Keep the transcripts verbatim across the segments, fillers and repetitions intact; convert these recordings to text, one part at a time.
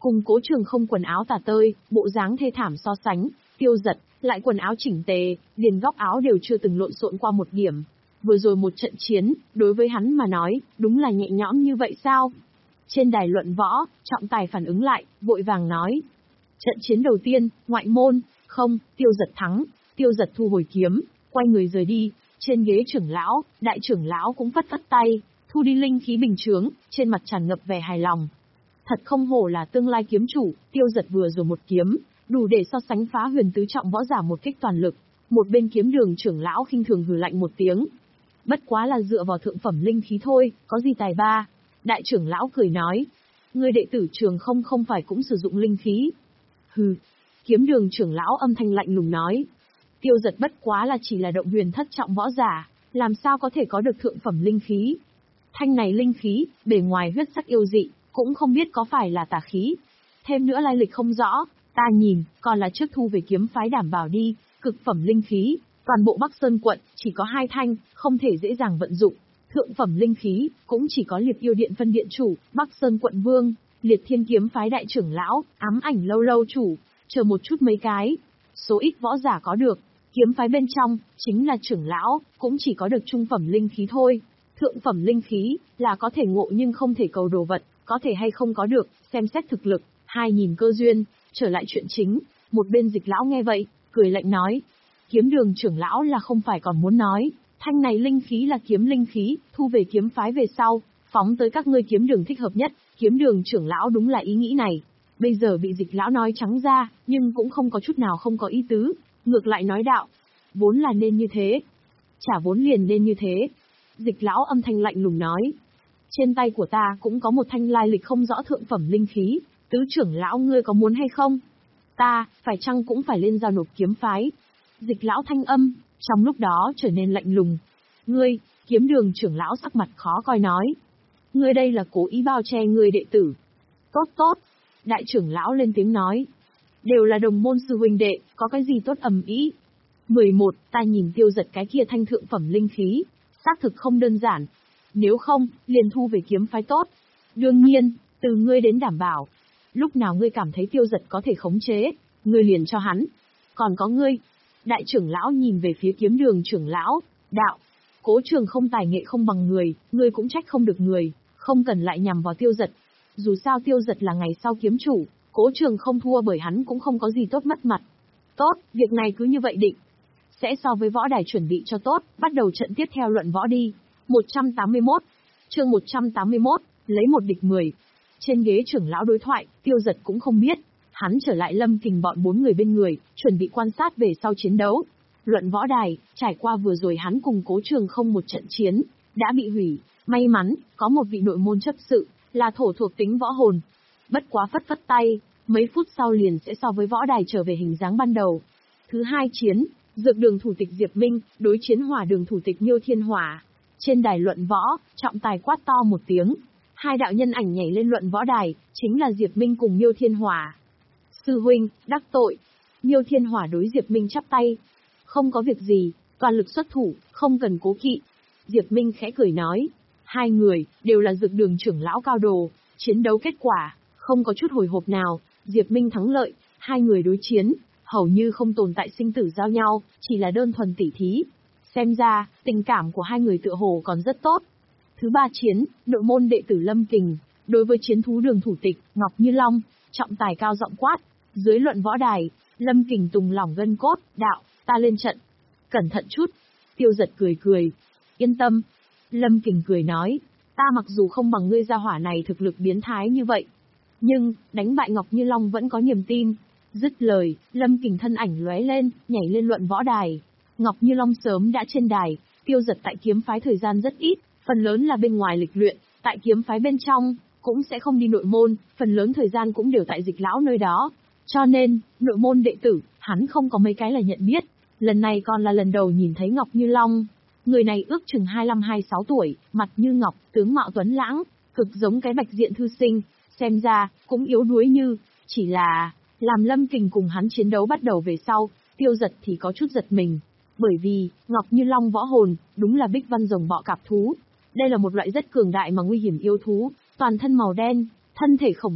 Cùng Cố Trường Không quần áo tả tơi, bộ dáng thê thảm so sánh, Tiêu Dật lại quần áo chỉnh tề, liền góc áo đều chưa từng lộn xộn qua một điểm. Vừa rồi một trận chiến, đối với hắn mà nói, đúng là nhẹ nhõm như vậy sao? Trên đài luận võ, Trọng Tài phản ứng lại, vội vàng nói. Trận chiến đầu tiên, ngoại môn, không, Tiêu Dật thắng. Tiêu Dật thu hồi kiếm, quay người rời đi. Trên ghế trưởng lão, đại trưởng lão cũng phất phất tay, thu đi linh khí bình chướng, trên mặt tràn ngập vẻ hài lòng. Thật không hổ là tương lai kiếm chủ, Tiêu Dật vừa rồi một kiếm, đủ để so sánh phá huyền tứ trọng võ giả một kích toàn lực. Một bên kiếm đường trưởng lão khinh thường hừ lạnh một tiếng. Bất quá là dựa vào thượng phẩm linh khí thôi, có gì tài ba. Đại trưởng lão cười nói. Người đệ tử Trường Không không phải cũng sử dụng linh khí. Hừ. Kiếm đường trưởng lão âm thanh lạnh lùng nói. Tiêu Dật bất quá là chỉ là động huyền thất trọng võ giả, làm sao có thể có được thượng phẩm linh khí. Thanh này linh khí, bề ngoài huyết sắc yêu dị, cũng không biết có phải là tà khí. Thêm nữa lai lịch không rõ, ta nhìn, còn là trước thu về kiếm phái đảm bảo đi, cực phẩm linh khí, toàn bộ Bắc Sơn quận, chỉ có hai thanh, không thể dễ dàng vận dụng. Thượng phẩm linh khí, cũng chỉ có Liệt Yêu Điện phân điện chủ, Bắc Sơn quận vương, Liệt Thiên kiếm phái đại trưởng lão, Ám Ảnh lâu lâu chủ, chờ một chút mấy cái. Số ít võ giả có được, kiếm phái bên trong, chính là trưởng lão, cũng chỉ có được trung phẩm linh khí thôi. Thượng phẩm linh khí, là có thể ngộ nhưng không thể cầu đồ vật, có thể hay không có được, xem xét thực lực, hai nhìn cơ duyên, trở lại chuyện chính. Một bên Dịch lão nghe vậy, cười lạnh nói. Kiếm đường trưởng lão là không phải còn muốn nói, thanh này linh khí là kiếm linh khí, thu về kiếm phái về sau, phóng tới các ngươi kiếm đường thích hợp nhất. Kiếm đường trưởng lão đúng là ý nghĩ này. Bây giờ bị Dịch lão nói trắng ra, nhưng cũng không có chút nào không có ý tứ, ngược lại nói đạo. Vốn là nên như thế. Chả vốn liền nên như thế. Dịch lão âm thanh lạnh lùng nói. Trên tay của ta cũng có một thanh lai lịch không rõ thượng phẩm linh khí, tứ trưởng lão ngươi có muốn hay không? Ta, phải chăng cũng phải lên giao nộp kiếm phái? Dịch lão thanh âm, trong lúc đó trở nên lạnh lùng. Ngươi, kiếm đường trưởng lão sắc mặt khó coi nói. Ngươi đây là cố ý bao che ngươi đệ tử. Tốt tốt. Đại trưởng lão lên tiếng nói. Đều là đồng môn sư huynh đệ, có cái gì tốt ầm ĩ? mười một, ta nhìn Tiêu Dật cái kia thanh thượng phẩm linh khí, xác thực không đơn giản. Nếu không, liền thu về kiếm phái tốt. Đương nhiên, từ ngươi đến đảm bảo. Lúc nào ngươi cảm thấy Tiêu Dật có thể khống chế, ngươi liền cho hắn. Còn có ngươi. Đại trưởng lão nhìn về phía kiếm đường trưởng lão, đạo. Cố Trường Không tài nghệ không bằng người, ngươi cũng trách không được người, không cần lại nhằm vào Tiêu Dật. Dù sao Tiêu Dật là ngày sau kiếm chủ, Cố Trường Không thua bởi hắn cũng không có gì tốt mất mặt. Tốt, việc này cứ như vậy định. Sẽ so với võ đài chuẩn bị cho tốt, bắt đầu trận tiếp theo luận võ đi. một trăm tám mươi mốt. Chương một trăm tám mươi mốt, lấy một địch mười. Trên ghế trưởng lão đối thoại, Tiêu Dật cũng không biết. Hắn trở lại Lâm Kình bọn bốn người bên người, chuẩn bị quan sát về sau chiến đấu. Luận võ đài, trải qua vừa rồi hắn cùng Cố Trường Không một trận chiến, đã bị hủy. May mắn, có một vị nội môn chấp sự, là thổ thuộc tính võ hồn. Bất quá phất phất tay, mấy phút sau liền sẽ so với võ đài trở về hình dáng ban đầu. Thứ hai chiến, Dược đường thủ tịch Diệp Minh, đối chiến Hỏa đường thủ tịch Miêu Thiên Hỏa. Trên đài luận võ, Trọng Tài quát to một tiếng. Hai đạo nhân ảnh nhảy lên luận võ đài, chính là Diệp Minh cùng Miêu Thiên Hỏa. Sư huynh, đắc tội. Miêu Thiên Hỏa đối Diệp Minh chắp tay. Không có việc gì, toàn lực xuất thủ, không cần cố kỵ. Diệp Minh khẽ cười nói. Hai người, đều là dược đường trưởng lão cao đồ, chiến đấu kết quả, không có chút hồi hộp nào, Diệp Minh thắng lợi, hai người đối chiến, hầu như không tồn tại sinh tử giao nhau, chỉ là đơn thuần tỉ thí. Xem ra, tình cảm của hai người tựa hồ còn rất tốt. Thứ ba chiến, nội môn đệ tử Lâm Kình, đối với chiến thú đường thủ tịch, Ngọc Như Long, Trọng Tài cao giọng quát, dưới luận võ đài, Lâm Kình tùng lỏng gân cốt, đạo, ta lên trận. Cẩn thận chút. Tiêu Dật cười cười. Yên tâm. Lâm Kình cười nói, ta mặc dù không bằng ngươi gia hỏa này thực lực biến thái như vậy, nhưng, đánh bại Ngọc Như Long vẫn có niềm tin. Dứt lời, Lâm Kình thân ảnh lóe lên, nhảy lên luận võ đài. Ngọc Như Long sớm đã trên đài, Tiêu Dật tại kiếm phái thời gian rất ít, phần lớn là bên ngoài lịch luyện, tại kiếm phái bên trong, cũng sẽ không đi nội môn, phần lớn thời gian cũng đều tại Dịch lão nơi đó. Cho nên, nội môn đệ tử, hắn không có mấy cái là nhận biết, lần này còn là lần đầu nhìn thấy Ngọc Như Long. Người này ước chừng hai mươi lăm hai mươi sáu tuổi, mặt như ngọc, tướng mạo tuấn lãng, cực giống cái bạch diện thư sinh, xem ra, cũng yếu đuối như, chỉ là, làm Lâm Kình cùng hắn chiến đấu bắt đầu về sau, Tiêu Dật thì có chút giật mình. Bởi vì, Ngọc Như Long võ hồn, đúng là bích văn rồng bọ cạp thú. Đây là một loại rất cường đại mà nguy hiểm yêu thú, toàn thân màu đen, thân thể khổng lồ,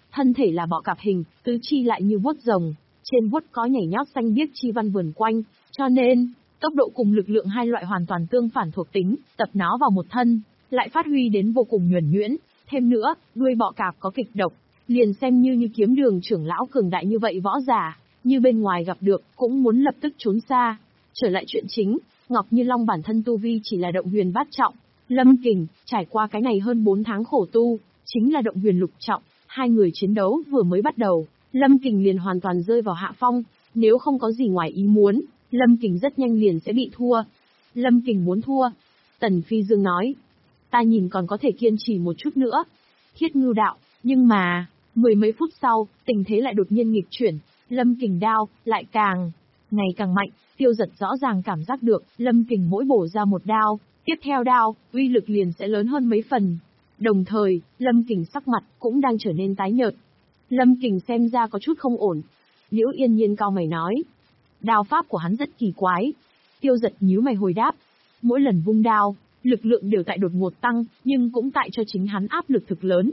thân thể là bọ cạp hình, tứ chi lại như vuốt rồng, trên vuốt có nhảy nhót xanh biếc chi văn vườn quanh, cho nên, tốc độ cùng lực lượng hai loại hoàn toàn tương phản thuộc tính, tập nó vào một thân, lại phát huy đến vô cùng nhuần nhuyễn, thêm nữa, đuôi bọ cạp có kịch độc, liền xem như như kiếm đường trưởng lão cường đại như vậy võ giả, như bên ngoài gặp được, cũng muốn lập tức trốn xa. Trở lại chuyện chính, Ngọc Như Long bản thân tu vi chỉ là động huyền bát trọng, Lâm Kình, trải qua cái này hơn bốn tháng khổ tu, chính là động huyền lục trọng, hai người chiến đấu vừa mới bắt đầu, Lâm Kình liền hoàn toàn rơi vào hạ phong, nếu không có gì ngoài ý muốn, Lâm Kình rất nhanh liền sẽ bị thua. Lâm Kình muốn thua. Tần Phi Dương nói, ta nhìn còn có thể kiên trì một chút nữa. Thiết Ngưu đạo, nhưng mà, mười mấy phút sau, tình thế lại đột nhiên nghịch chuyển, Lâm Kình đao, lại càng, ngày càng mạnh, Tiêu Giật rõ ràng cảm giác được, Lâm Kình mỗi bổ ra một đao, tiếp theo đao, uy lực liền sẽ lớn hơn mấy phần. Đồng thời, Lâm Kình sắc mặt cũng đang trở nên tái nhợt. Lâm Kình xem ra có chút không ổn. Liễu Yên Nhiên cau mày nói, đao pháp của hắn rất kỳ quái. Tiêu Giật nhíu mày hồi đáp, mỗi lần vung đao, lực lượng đều tại đột ngột tăng, nhưng cũng tại cho chính hắn áp lực thực lớn.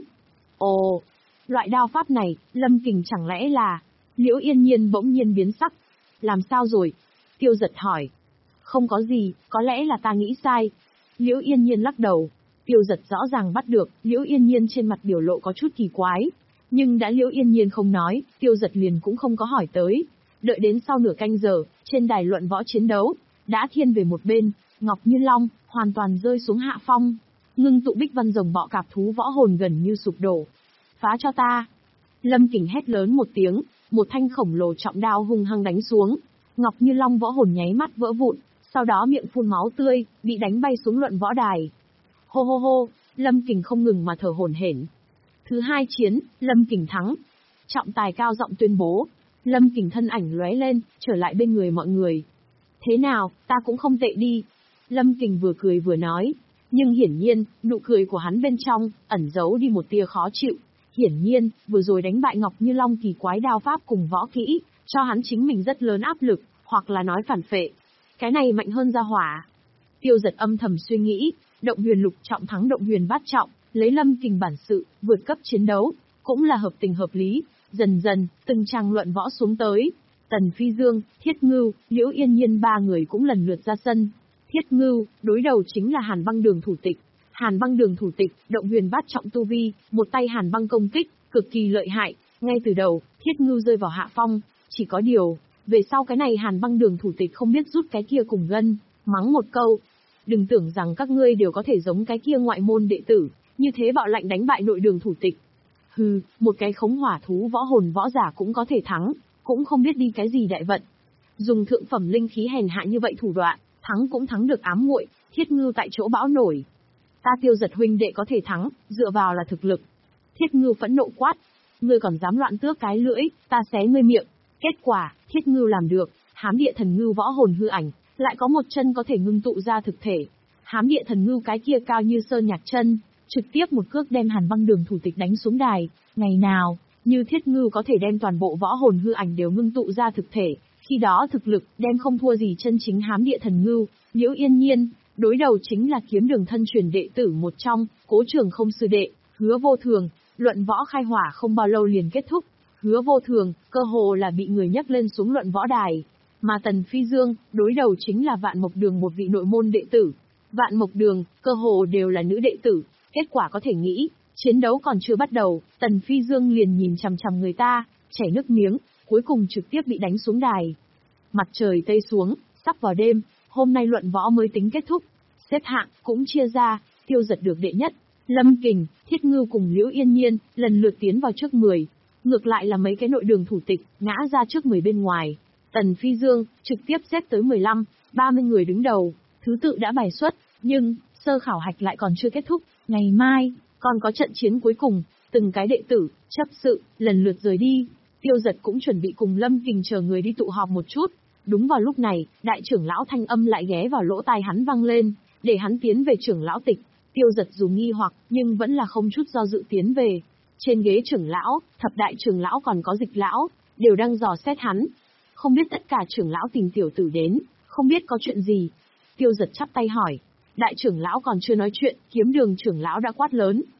Ồ, loại đao pháp này, Lâm Kình chẳng lẽ là... Liễu Yên Nhiên bỗng nhiên biến sắc. Làm sao rồi? Tiêu Giật hỏi. Không có gì, có lẽ là ta nghĩ sai. Liễu Yên Nhiên lắc đầu. Tiêu Giật rõ ràng bắt được, Liễu Yên Nhiên trên mặt biểu lộ có chút kỳ quái. Nhưng đã Liễu Yên Nhiên không nói, Tiêu Giật liền cũng không có hỏi tới. Đợi đến sau nửa canh giờ, trên đài luận võ chiến đấu, đã thiên về một bên, Ngọc Như Long, hoàn toàn rơi xuống hạ phong. Ngưng tụ bích văn rồng bọ cạp thú võ hồn gần như sụp đổ. Phá cho ta! Lâm Kình hét lớn một tiếng, một thanh khổng lồ trọng đao hung hăng đánh xuống. Ngọc Như Long võ hồn nháy mắt vỡ vụn, sau đó miệng phun máu tươi, bị đánh bay xuống luận võ đài. Hô hô hô, Lâm Kình không ngừng mà thở hổn hển. Thứ hai chiến, Lâm Kình thắng. Trọng tài cao giọng tuyên bố. Lâm Kình thân ảnh lóe lên, trở lại bên người mọi người. Thế nào, ta cũng không tệ đi. Lâm Kình vừa cười vừa nói. Nhưng hiển nhiên, nụ cười của hắn bên trong, ẩn giấu đi một tia khó chịu. Hiển nhiên, vừa rồi đánh bại Ngọc Như Long kỳ quái đao pháp cùng võ kỹ, cho hắn chính mình rất lớn áp lực, hoặc là nói phản phệ. Cái này mạnh hơn ra hỏa. Tiêu Giật âm thầm suy nghĩ, động huyền lục trọng thắng động huyền bát trọng, lấy Lâm Kình bản sự, vượt cấp chiến đấu, cũng là hợp tình hợp lý. Dần dần, từng trang luận võ xuống tới. Tần Phi Dương, Thiết Ngưu, Liễu Yên Nhiên ba người cũng lần lượt ra sân. Thiết Ngưu, đối đầu chính là Hàn Băng Đường thủ tịch. Hàn Băng Đường thủ tịch, động huyền bát trọng tu vi, một tay Hàn Băng công kích, cực kỳ lợi hại. Ngay từ đầu, Thiết Ngưu rơi vào hạ phong, chỉ có điều, về sau cái này Hàn Băng Đường thủ tịch không biết rút cái kia cùng gân, mắng một câu. Đừng tưởng rằng các ngươi đều có thể giống cái kia ngoại môn đệ tử, như thế bạo lạnh đánh bại nội đường thủ tịch. Hừ, một cái khống hỏa thú võ hồn võ giả cũng có thể thắng, cũng không biết đi cái gì đại vận. Dùng thượng phẩm linh khí hèn hạ như vậy thủ đoạn, thắng cũng thắng được ám muội. Thiết Ngưu tại chỗ bão nổi. Ta Tiêu Giật huynh đệ có thể thắng, dựa vào là thực lực. Thiết Ngưu phẫn nộ quát. Ngươi còn dám loạn tước cái lưỡi, ta xé ngươi miệng. Kết quả, Thiết Ngưu làm được, hám địa thần ngưu võ hồn hư ảnh, lại có một chân có thể ngưng tụ ra thực thể. Hám địa thần ngưu cái kia cao như sơn nhạc chân, trực tiếp một cước đem Hàn Băng Đường thủ tịch đánh xuống đài. Ngày nào, như Thiết Ngưu có thể đem toàn bộ võ hồn hư ảnh đều ngưng tụ ra thực thể, khi đó thực lực đem không thua gì chân chính hám địa thần ngưu. Liễu Yên Nhiên, đối đầu chính là kiếm đường thân truyền đệ tử một trong, Cố Trường Không sư đệ, Hứa Vô Thường. Luận võ khai hỏa không bao lâu liền kết thúc. Hứa Vô Thường, cơ hồ là bị người nhấc lên xuống luận võ đài. Mà Tần Phi Dương, đối đầu chính là Vạn Mộc Đường một vị nội môn đệ tử. Vạn Mộc Đường, cơ hồ đều là nữ đệ tử. Kết quả có thể nghĩ, chiến đấu còn chưa bắt đầu, Tần Phi Dương liền nhìn chằm chằm người ta, chảy nước miếng, cuối cùng trực tiếp bị đánh xuống đài. Mặt trời tây xuống, sắp vào đêm, hôm nay luận võ mới tính kết thúc. Xếp hạng cũng chia ra, Tiêu Giật được đệ nhất, Lâm Kình, Thiết Ngưu cùng Liễu Yên Nhiên lần lượt tiến vào trước mười. Ngược lại là mấy cái nội đường thủ tịch ngã ra trước mười bên ngoài. Tần Phi Dương trực tiếp xếp tới mười lăm, ba mươi người đứng đầu, thứ tự đã bài xuất, nhưng sơ khảo hạch lại còn chưa kết thúc. Ngày mai còn có trận chiến cuối cùng, từng cái đệ tử, chấp sự lần lượt rời đi. Tiêu Giật cũng chuẩn bị cùng Lâm Kình chờ người đi tụ họp một chút. Đúng vào lúc này, đại trưởng lão thanh âm lại ghé vào lỗ tai hắn vang lên, để hắn tiến về trưởng lão tịch. Tiêu Giật dù nghi hoặc, nhưng vẫn là không chút do dự tiến về. Trên ghế trưởng lão, thập đại trưởng lão còn có dịch lão, đều đang dò xét hắn. Không biết tất cả trưởng lão tìm tiểu tử đến, không biết có chuyện gì. Tiêu Giật chắp tay hỏi. Đại trưởng lão còn chưa nói chuyện, kiếm đường trưởng lão đã quát lớn.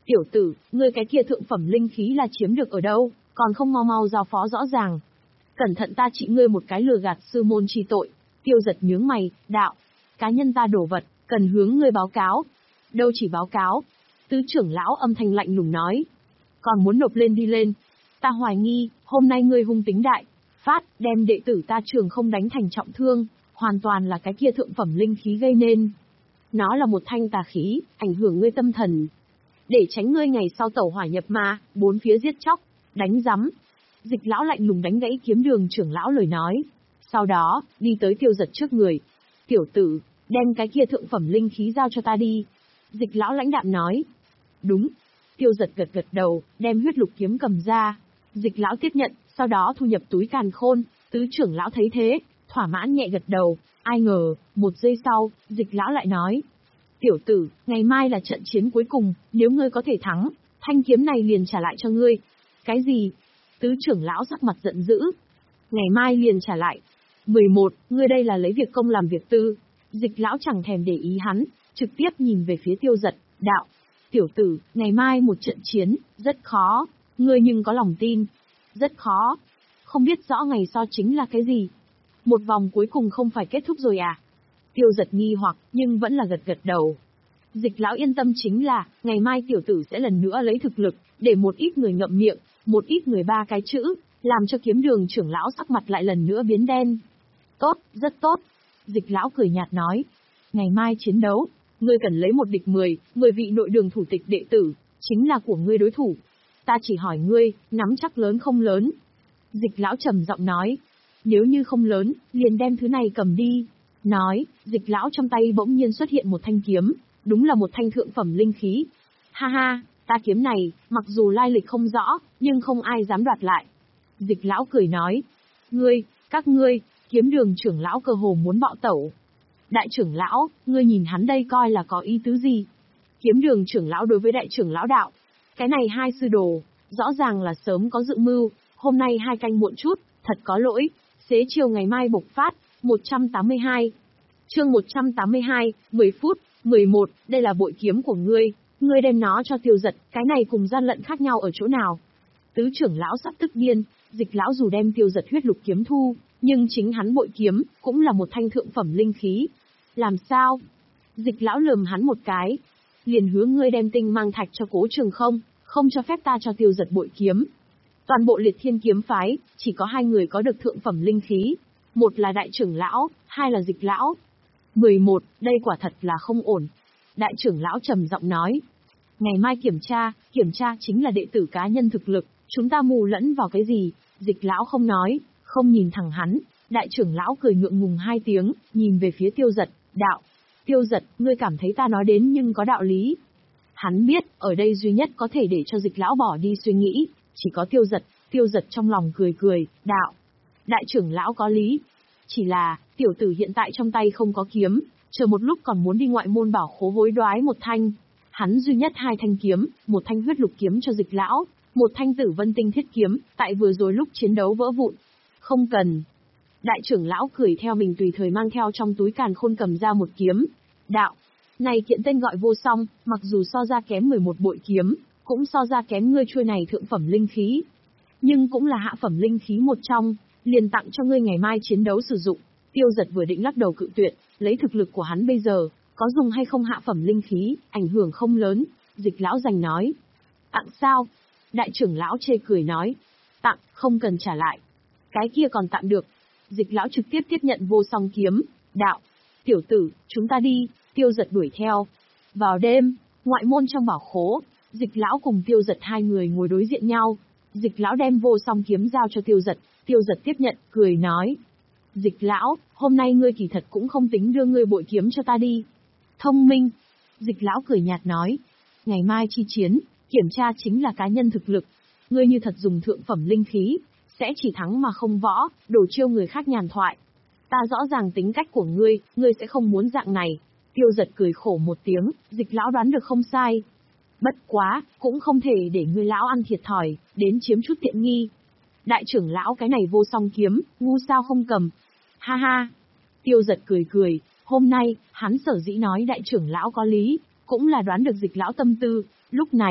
Tiểu tử, ngươi cái kia thượng phẩm linh khí là chiếm được ở đâu, còn không mau mau giao phó rõ ràng. Cẩn thận ta trị ngươi một cái lừa gạt sư môn chi tội. Tiêu Giật nhướng mày, đạo. Cá nhân ta đổ vật, cần hướng ngươi báo cáo. Đâu chỉ báo cáo. Tứ trưởng lão âm thanh lạnh lùng nói. Còn muốn nộp lên đi lên. Ta hoài nghi, hôm nay ngươi hung tính đại. Phát, đem đệ tử ta trường không đánh thành trọng thương, hoàn toàn là cái kia thượng phẩm linh khí gây nên. Nó là một thanh tà khí, ảnh hưởng ngươi tâm thần. Để tránh ngươi ngày sau tẩu hỏa nhập ma, bốn phía giết chóc, đánh rắm. Dịch lão lạnh lùng đánh gãy kiếm đường trưởng lão lời nói. Sau đó, đi tới Tiêu Giật trước người. Tiểu tử, đem cái kia thượng phẩm linh khí giao cho ta đi. Dịch lão lãnh đạm nói. Đúng. Tiêu Giật gật gật đầu, đem huyết lục kiếm cầm ra. Dịch lão tiếp nhận, sau đó thu nhập túi càn khôn. Tứ trưởng lão thấy thế, thỏa mãn nhẹ gật đầu. Ai ngờ, một giây sau, dịch lão lại nói. Tiểu tử, ngày mai là trận chiến cuối cùng, nếu ngươi có thể thắng, thanh kiếm này liền trả lại cho ngươi. Cái gì? Tứ trưởng lão sắc mặt giận dữ. Ngày mai liền trả lại. mười một, ngươi đây là lấy việc công làm việc tư. Dịch lão chẳng thèm để ý hắn, trực tiếp nhìn về phía Tiêu Giật, đạo. Tiểu tử, ngày mai một trận chiến, rất khó. Ngươi nhưng có lòng tin. Rất khó. Không biết rõ ngày sau chính là cái gì. Một vòng cuối cùng không phải kết thúc rồi à? Tiêu Giật nghi hoặc, nhưng vẫn là gật gật đầu. Dịch lão yên tâm chính là, ngày mai tiểu tử sẽ lần nữa lấy thực lực, để một ít người ngậm miệng, một ít người ba cái chữ, làm cho kiếm đường trưởng lão sắc mặt lại lần nữa biến đen. Tốt, rất tốt. Dịch lão cười nhạt nói. Ngày mai chiến đấu, ngươi cần lấy một địch mười, mười vị nội đường thủ tịch đệ tử, chính là của ngươi đối thủ. Ta chỉ hỏi ngươi, nắm chắc lớn không lớn? Dịch lão trầm giọng nói. Nếu như không lớn, liền đem thứ này cầm đi. Nói, dịch lão trong tay bỗng nhiên xuất hiện một thanh kiếm, đúng là một thanh thượng phẩm linh khí. Ha ha, ta kiếm này, mặc dù lai lịch không rõ, nhưng không ai dám đoạt lại. Dịch lão cười nói. Ngươi, các ngươi, kiếm đường trưởng lão cơ hồ muốn bạo tẩu. Đại trưởng lão, ngươi nhìn hắn đây coi là có ý tứ gì? Kiếm đường trưởng lão đối với đại trưởng lão đạo. Cái này hai sư đồ, rõ ràng là sớm có dự mưu, hôm nay hai canh muộn chút, thật có lỗi, xế chiều ngày mai bộc phát. một trăm tám mươi hai. Chương một trăm tám mươi hai, mười phút, mười một, đây là bội kiếm của ngươi, ngươi đem nó cho Tiêu Giật, cái này cùng gian lận khác nhau ở chỗ nào? Tứ trưởng lão sắp tức điên, dịch lão dù đem Tiêu Giật huyết lục kiếm thu, nhưng chính hắn bội kiếm, cũng là một thanh thượng phẩm linh khí. Làm sao? Dịch lão lườm hắn một cái, liền hứa ngươi đem tinh mang thạch cho Cố Trường không, không cho phép ta cho Tiêu Giật bội kiếm. Toàn bộ liệt thiên kiếm phái, chỉ có hai người có được thượng phẩm linh khí. Một là đại trưởng lão, hai là dịch lão. mười một, đây quả thật là không ổn. Đại trưởng lão trầm giọng nói. Ngày mai kiểm tra, kiểm tra chính là đệ tử cá nhân thực lực, chúng ta mù lẫn vào cái gì? Dịch lão không nói, không nhìn thẳng hắn. Đại trưởng lão cười ngượng ngùng hai tiếng, nhìn về phía Tiêu Giật, đạo. Tiêu Giật, ngươi cảm thấy ta nói đến nhưng có đạo lý. Hắn biết, ở đây duy nhất có thể để cho dịch lão bỏ đi suy nghĩ, chỉ có Tiêu Giật. Tiêu Giật trong lòng cười cười, đạo. Đại trưởng lão có lý. Chỉ là, tiểu tử hiện tại trong tay không có kiếm, chờ một lúc còn muốn đi ngoại môn bảo khố hối đoái một thanh. Hắn duy nhất hai thanh kiếm, một thanh huyết lục kiếm cho dịch lão, một thanh tử vân tinh thiết kiếm, tại vừa rồi lúc chiến đấu vỡ vụn. Không cần. Đại trưởng lão cười theo mình tùy thời mang theo trong túi càn khôn cầm ra một kiếm. Đạo. Này kiện tên gọi vô song, mặc dù so ra kém mười một bội kiếm, cũng so ra kém ngươi chuôi này thượng phẩm linh khí. Nhưng cũng là hạ phẩm linh khí một trong, liền tặng cho ngươi ngày mai chiến đấu sử dụng. Tiêu Giật vừa định lắc đầu cự tuyệt, lấy thực lực của hắn bây giờ, có dùng hay không hạ phẩm linh khí, ảnh hưởng không lớn. Dịch lão giành nói. Tặng sao? Đại trưởng lão chê cười nói. Tặng, không cần trả lại. Cái kia còn tặng được. Dịch lão trực tiếp tiếp nhận vô song kiếm. Đạo. Tiểu tử, chúng ta đi. Tiêu Giật đuổi theo. Vào đêm, ngoại môn trong bảo khố, dịch lão cùng Tiêu Giật hai người ngồi đối diện nhau. Dịch lão đem vô song kiếm giao cho Tiêu Giật. Tiêu Giật tiếp nhận, cười nói. Dịch lão, hôm nay ngươi kỳ thật cũng không tính đưa ngươi bội kiếm cho ta đi. Thông minh. Dịch lão cười nhạt nói. Ngày mai chi chiến, kiểm tra chính là cá nhân thực lực. Ngươi như thật dùng thượng phẩm linh khí, sẽ chỉ thắng mà không võ, đổ chiêu người khác nhàn thoại. Ta rõ ràng tính cách của ngươi, ngươi sẽ không muốn dạng này. Tiêu Giật cười khổ một tiếng, dịch lão đoán được không sai. Bất quá, cũng không thể để ngươi lão ăn thiệt thòi, đến chiếm chút tiện nghi. Đại trưởng lão cái này vô song kiếm, ngu sao không cầm. Ha ha. Tiêu Giật cười cười, hôm nay, hắn sở dĩ nói đại trưởng lão có lý, cũng là đoán được dịch lão tâm tư. Lúc này,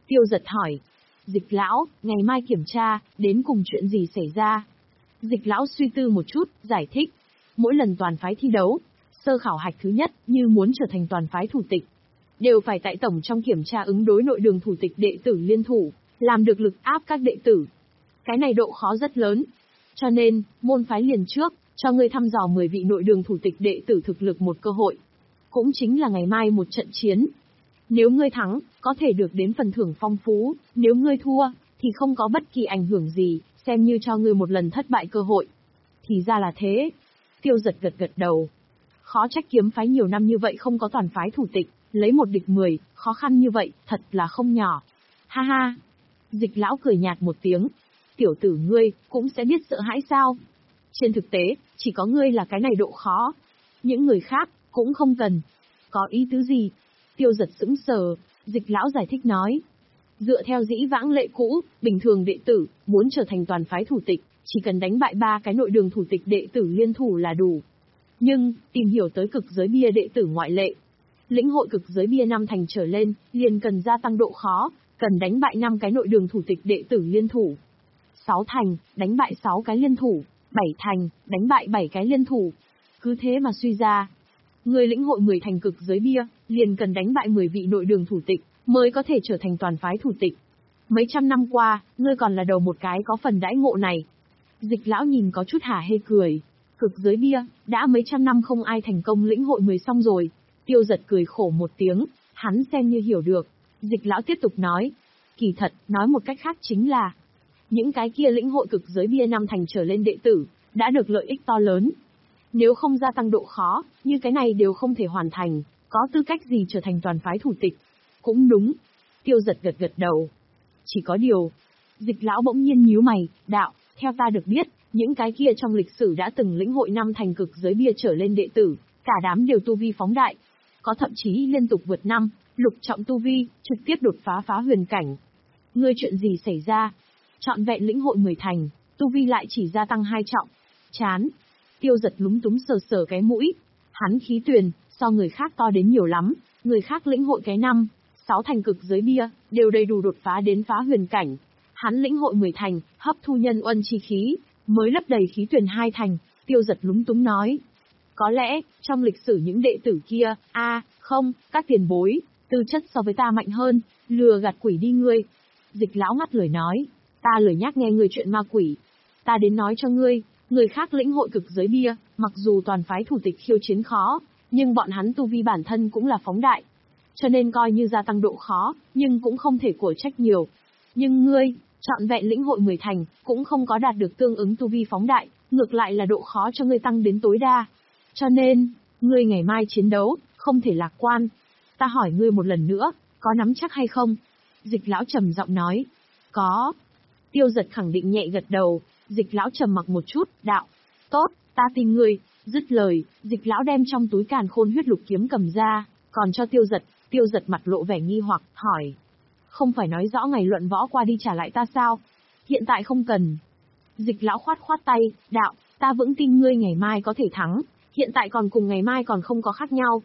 Tiêu Giật hỏi. Dịch lão, ngày mai kiểm tra, đến cùng chuyện gì xảy ra? Dịch lão suy tư một chút, giải thích. Mỗi lần toàn phái thi đấu, sơ khảo hạch thứ nhất, như muốn trở thành toàn phái thủ tịch, đều phải tại tổng trong kiểm tra ứng đối nội đường thủ tịch đệ tử liên thủ, làm được lực áp các đệ tử. Cái này độ khó rất lớn. Cho nên, môn phái liền trước, cho ngươi thăm dò mười vị nội đường thủ tịch đệ tử thực lực một cơ hội. Cũng chính là ngày mai một trận chiến. Nếu ngươi thắng, có thể được đến phần thưởng phong phú, nếu ngươi thua, thì không có bất kỳ ảnh hưởng gì, xem như cho ngươi một lần thất bại cơ hội. Thì ra là thế. Tiêu Giật gật gật đầu. Khó trách kiếm phái nhiều năm như vậy không có toàn phái thủ tịch, lấy một địch mười, khó khăn như vậy, thật là không nhỏ. Ha ha. Dịch lão cười nhạt một tiếng. Tiểu tử ngươi, cũng sẽ biết sợ hãi sao? Trên thực tế, chỉ có ngươi là cái này độ khó. Những người khác, cũng không cần. Có ý tứ gì? Tiêu Giật sững sờ, Dịch lão giải thích nói. Dựa theo dĩ vãng lệ cũ, bình thường đệ tử, muốn trở thành toàn phái thủ tịch, chỉ cần đánh bại ba cái nội đường thủ tịch đệ tử liên thủ là đủ. Nhưng, tìm hiểu tới cực giới bia đệ tử ngoại lệ. Lĩnh hội cực giới bia năm thành trở lên, liền cần gia tăng độ khó, cần đánh bại năm cái nội đường thủ tịch đệ tử liên thủ. Sáu thành, đánh bại sáu cái liên thủ, bảy thành, đánh bại bảy cái liên thủ. Cứ thế mà suy ra. Người lĩnh hội mười thành cực giới bia, liền cần đánh bại mười vị nội đường thủ tịch, mới có thể trở thành toàn phái thủ tịch. Mấy trăm năm qua, ngươi còn là đầu một cái có phần đãi ngộ này. Dịch lão nhìn có chút hả hê cười. Cực giới bia, đã mấy trăm năm không ai thành công lĩnh hội mười xong rồi. Tiêu Giật cười khổ một tiếng, hắn xem như hiểu được. Dịch lão tiếp tục nói. Kỳ thật, nói một cách khác chính là, những cái kia lĩnh hội cực giới bia năm thành trở lên đệ tử, đã được lợi ích to lớn. Nếu không gia tăng độ khó, như cái này đều không thể hoàn thành, có tư cách gì trở thành toàn phái thủ tịch? Cũng đúng. Tiêu Giật gật gật đầu. Chỉ có điều, Dịch lão bỗng nhiên nhíu mày, đạo, theo ta được biết, những cái kia trong lịch sử đã từng lĩnh hội năm thành cực giới bia trở lên đệ tử, cả đám đều tu vi phóng đại. Có thậm chí liên tục vượt năm, lục trọng tu vi, trực tiếp đột phá phá huyền cảnh. Ngươi chuyện gì xảy ra? Trọn vẹn lĩnh hội mười thành, tu vi lại chỉ gia tăng hai trọng. Chán. Tiêu Giật lúng túng sờ sờ cái mũi. Hắn khí tuyền, so người khác to đến nhiều lắm, người khác lĩnh hội cái năm, sáu thành cực giới bia, đều đầy đủ đột phá đến phá huyền cảnh. Hắn lĩnh hội mười thành, hấp thu nhân uân chi khí, mới lấp đầy khí tuyền hai thành. Tiêu Giật lúng túng nói. Có lẽ, trong lịch sử những đệ tử kia, a à, không, các tiền bối, tư chất so với ta mạnh hơn, lừa gạt quỷ đi ngươi. Dịch lão ngắt lời nói. Ta lười nhắc nghe ngươi chuyện ma quỷ. Ta đến nói cho ngươi, người khác lĩnh hội cực giới bia, mặc dù toàn phái thủ tịch khiêu chiến khó, nhưng bọn hắn tu vi bản thân cũng là phóng đại. Cho nên coi như gia tăng độ khó, nhưng cũng không thể của trách nhiều. Nhưng ngươi, trọn vẹn lĩnh hội mười thành, cũng không có đạt được tương ứng tu vi phóng đại, ngược lại là độ khó cho ngươi tăng đến tối đa. Cho nên, ngươi ngày mai chiến đấu, không thể lạc quan. Ta hỏi ngươi một lần nữa, có nắm chắc hay không? Dịch lão trầm giọng nói. Có. Tiêu Giật khẳng định nhẹ gật đầu. Dịch lão trầm mặc một chút, đạo. Tốt, ta tin ngươi. Dứt lời, Dịch lão đem trong túi càn khôn huyết lục kiếm cầm ra, còn cho Tiêu Giật. Tiêu Giật mặt lộ vẻ nghi hoặc, hỏi. Không phải nói rõ ngày luận võ qua đi trả lại ta sao? Hiện tại không cần. Dịch lão khoát khoát tay, đạo. Ta vững tin ngươi ngày mai có thể thắng. Hiện tại còn cùng ngày mai còn không có khác nhau.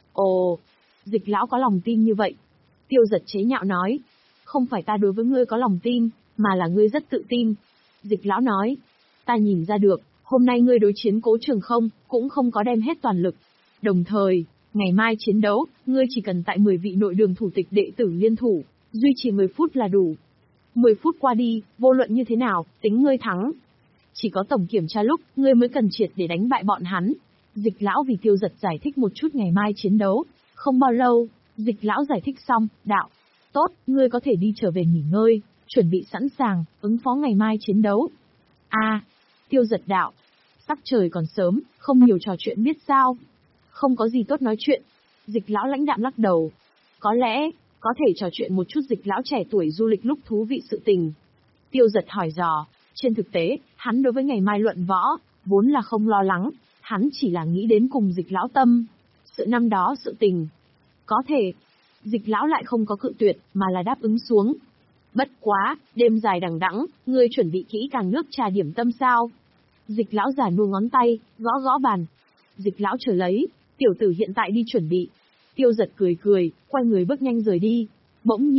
Ồ, Dịch lão có lòng tin như vậy. Tiêu Giật chế nhạo nói. Không phải ta đối với ngươi có lòng tin, mà là ngươi rất tự tin. Dịch lão nói. Ta nhìn ra được, hôm nay ngươi đối chiến Cố Trường Không, cũng không có đem hết toàn lực. Đồng thời, ngày mai chiến đấu, ngươi chỉ cần tại mười vị nội đường thủ tịch đệ tử liên thủ, duy trì mười phút là đủ. mười phút qua đi, vô luận như thế nào, tính ngươi thắng. Chỉ có tổng kiểm tra lúc, ngươi mới cần triệt để đánh bại bọn hắn. Dịch lão vì Tiêu Giật giải thích một chút ngày mai chiến đấu. Không bao lâu, Dịch lão giải thích xong, đạo. Tốt, ngươi có thể đi trở về nghỉ ngơi, chuẩn bị sẵn sàng, ứng phó ngày mai chiến đấu. A, à, Tiêu Giật đạo. Sắc trời còn sớm, không nhiều trò chuyện biết sao. Không có gì tốt nói chuyện. Dịch lão lãnh đạm lắc đầu. Có lẽ, có thể trò chuyện một chút Dịch lão trẻ tuổi du lịch lúc thú vị sự tình. Tiêu Giật hỏi dò. Trên thực tế, hắn đối với ngày mai luận võ, vốn là không lo lắng, hắn chỉ là nghĩ đến cùng Dịch lão tâm. Sự năm đó sự tình. Có thể, Dịch lão lại không có cự tuyệt, mà là đáp ứng xuống. Bất quá, đêm dài đằng đẵng, ngươi chuẩn bị kỹ càng nước trà điểm tâm sao? Dịch lão già nua ngón tay, gõ gõ bàn. Dịch lão chờ lấy, tiểu tử hiện tại đi chuẩn bị. Tiêu Giật cười cười, quay người bước nhanh rời đi. Bỗng nhiên,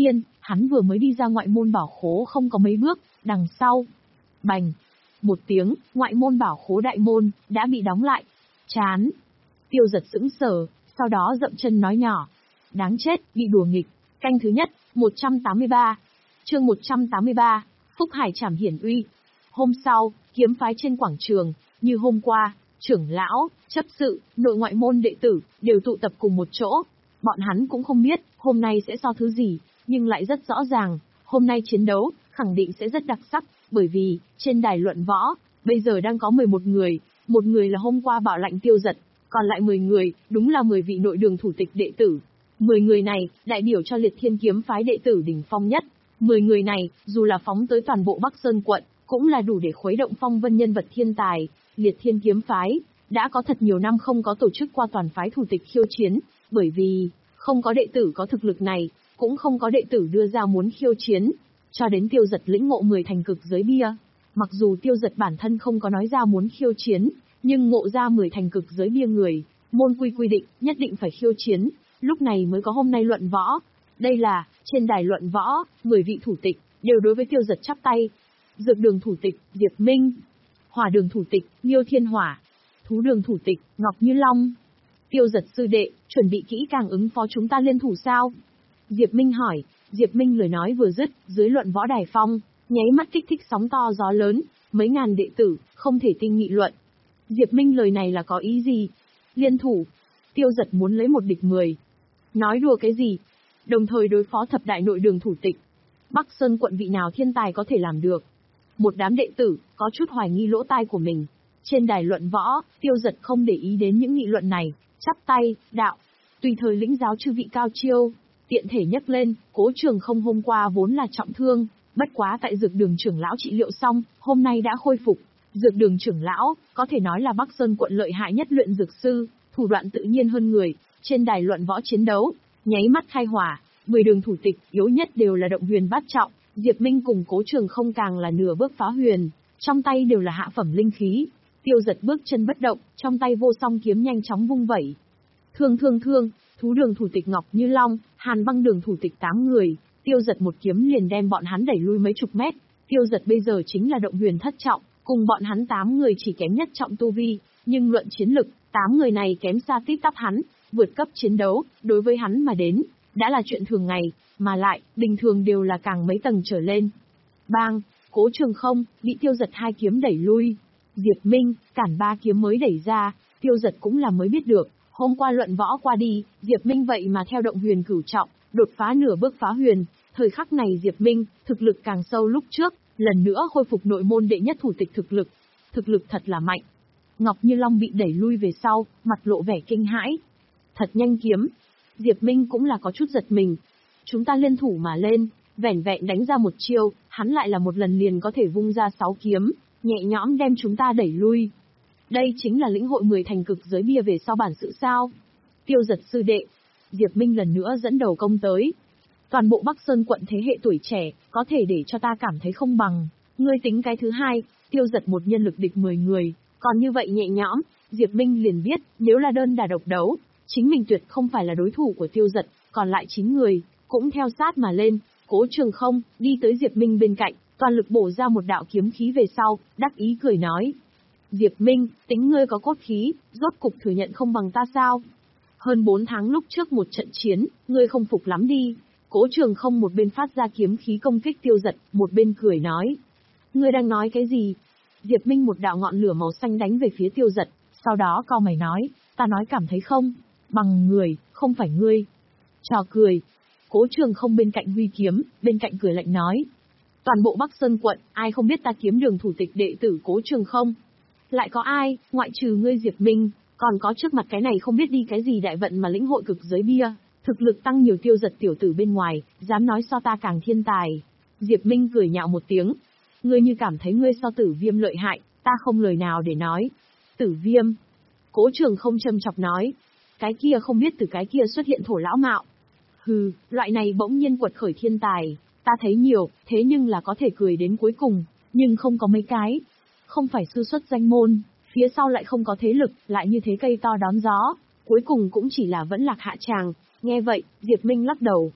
Hắn vừa mới đi ra ngoại môn bảo khố không có mấy bước, đằng sau. Bành! Một tiếng, ngoại môn bảo khố đại môn, đã bị đóng lại. Chán! Tiêu Giật sững sờ, sau đó dậm chân nói nhỏ. Đáng chết, bị đùa nghịch. Canh thứ nhất, một trăm tám mươi ba. Chương một trăm tám mươi ba, Phúc Hải Trảm Hiển Uy. Hôm sau, kiếm phái trên quảng trường, như hôm qua, trưởng lão, chấp sự, nội ngoại môn đệ tử, đều tụ tập cùng một chỗ. Bọn hắn cũng không biết, hôm nay sẽ so thứ gì, nhưng lại rất rõ ràng, hôm nay chiến đấu, khẳng định sẽ rất đặc sắc, bởi vì, trên đài luận võ, bây giờ đang có mười một người, một người là hôm qua bảo lạnh Tiêu Giật, còn lại mười người, đúng là mười vị nội đường thủ tịch đệ tử. mười người này, đại biểu cho Liệt Thiên kiếm phái đệ tử đỉnh phong nhất. mười người này, dù là phóng tới toàn bộ Bắc Sơn quận, cũng là đủ để khuấy động phong vân nhân vật thiên tài. Liệt Thiên kiếm phái, đã có thật nhiều năm không có tổ chức qua toàn phái thủ tịch khiêu chiến, bởi vì, không có đệ tử có thực lực này, cũng không có đệ tử đưa ra muốn khiêu chiến. Cho đến Tiêu Giật lĩnh ngộ mười thành cực giới bia. Mặc dù Tiêu Giật bản thân không có nói ra muốn khiêu chiến, nhưng ngộ ra mười thành cực giới bia người, môn quy quy định, nhất định phải khiêu chiến, lúc này mới có hôm nay luận võ. Đây là, trên đài luận võ, mười vị thủ tịch, đều đối với Tiêu Giật chắp tay. Dược đường thủ tịch, Diệp Minh. Hỏa đường thủ tịch, Miêu Thiên Hỏa. Thú đường thủ tịch, Ngọc Như Long. Tiêu Giật sư đệ, chuẩn bị kỹ càng ứng phó chúng ta liên thủ sao? Diệp Minh hỏi. Diệp Minh lời nói vừa dứt, dưới luận võ đài phong, nháy mắt kích thích sóng to gió lớn, mấy ngàn đệ tử, không thể tin nghị luận. Diệp Minh lời này là có ý gì? Liên thủ. Tiêu Giật muốn lấy một địch mười. Nói đùa cái gì? Đồng thời đối phó thập đại nội đường thủ tịch. Bắc Sơn quận vị nào thiên tài có thể làm được? Một đám đệ tử, có chút hoài nghi lỗ tai của mình. Trên đài luận võ, Tiêu Giật không để ý đến những nghị luận này, chắp tay, đạo. Tùy thời lĩnh giáo chư vị cao chiêu. Tiện thể nhắc lên, Cố Trường Không hôm qua vốn là trọng thương, bất quá tại dược đường trưởng lão trị liệu xong, hôm nay đã khôi phục. Dược đường trưởng lão, có thể nói là Bắc Sơn quận lợi hại nhất luyện dược sư, thủ đoạn tự nhiên hơn người, trên đài luận võ chiến đấu, nháy mắt khai hỏa, mười đường thủ tịch, yếu nhất đều là động huyền bát trọng, Diệp Minh cùng Cố Trường Không càng là nửa bước phá huyền, trong tay đều là hạ phẩm linh khí. Tiêu Giật bước chân bất động, trong tay vô song kiếm nhanh chóng vung vẩy. Thương thương thương, thú đường thủ tịch Ngọc Như Long, Hàn Băng đường thủ tịch tám người, Tiêu Giật một kiếm liền đem bọn hắn đẩy lui mấy chục mét. Tiêu Giật bây giờ chính là động huyền thất trọng, cùng bọn hắn tám người chỉ kém nhất trọng tu vi, nhưng luận chiến lực, tám người này kém xa tít tắp hắn, vượt cấp chiến đấu, đối với hắn mà đến, đã là chuyện thường ngày, mà lại, bình thường đều là càng mấy tầng trở lên. Bang, Cố Trường Không, bị Tiêu Giật hai kiếm đẩy lui. Diệp Minh, cản ba kiếm mới đẩy ra, Tiêu Giật cũng là mới biết được, hôm qua luận võ qua đi, Diệp Minh vậy mà theo động huyền cửu trọng, đột phá nửa bước phá huyền, thời khắc này Diệp Minh, thực lực càng sâu lúc trước, lần nữa khôi phục nội môn đệ nhất thủ tịch thực lực. Thực lực thật là mạnh. Ngọc Như Long bị đẩy lui về sau, mặt lộ vẻ kinh hãi. Thật nhanh kiếm. Diệp Minh cũng là có chút giật mình. Chúng ta liên thủ mà lên, vẻn vẹn đánh ra một chiêu, hắn lại là một lần liền có thể vung ra sáu kiếm, nhẹ nhõm đem chúng ta đẩy lui. Đây chính là lĩnh hội mười thành cực giới bia về sau bản sự sao? Tiêu Giật sư đệ. Diệp Minh lần nữa dẫn đầu công tới. Toàn bộ Bắc Sơn quận thế hệ tuổi trẻ, có thể để cho ta cảm thấy không bằng. Ngươi tính cái thứ hai, Tiêu Giật một nhân lực địch mười người, còn như vậy nhẹ nhõm, Diệp Minh liền biết, nếu là đơn đả độc đấu, chính mình tuyệt không phải là đối thủ của Tiêu Giật, còn lại chín người, cũng theo sát mà lên. Cố Trường Không, đi tới Diệp Minh bên cạnh, toàn lực bổ ra một đạo kiếm khí về sau, đắc ý cười nói. Diệp Minh, tính ngươi có cốt khí, rốt cục thừa nhận không bằng ta sao? Hơn bốn tháng lúc trước một trận chiến, ngươi không phục lắm đi. Cố Trường Không một bên phát ra kiếm khí công kích Tiêu Giật, một bên cười nói. Ngươi đang nói cái gì? Diệp Minh một đạo ngọn lửa màu xanh đánh về phía Tiêu Giật, sau đó cau mày nói, ta nói cảm thấy không? Bằng người, không phải ngươi. Trò cười. Cố Trường Không bên cạnh huy kiếm, bên cạnh cười lạnh nói. Toàn bộ Bắc Sơn quận, ai không biết ta kiếm đường thủ tịch đệ tử Cố Trường Không? Lại có ai, ngoại trừ ngươi Diệp Minh, còn có trước mặt cái này không biết đi cái gì đại vận mà lĩnh hội cực giới bia, thực lực tăng nhiều Tiêu Giật tiểu tử bên ngoài, dám nói so ta càng thiên tài. Diệp Minh cười nhạo một tiếng. Ngươi như cảm thấy ngươi so Tử Viêm lợi hại, ta không lời nào để nói. Tử Viêm. Cố Trường Không châm chọc nói. Cái kia không biết từ cái kia xuất hiện thổ lão mạo. Hừ, loại này bỗng nhiên quật khởi thiên tài, ta thấy nhiều, thế nhưng là có thể cười đến cuối cùng, nhưng không có mấy cái. Không phải sư xuất danh môn, phía sau lại không có thế lực, lại như thế cây to đón gió, cuối cùng cũng chỉ là vẫn lạc hạ tràng. Nghe vậy, Diệp Minh lắc đầu.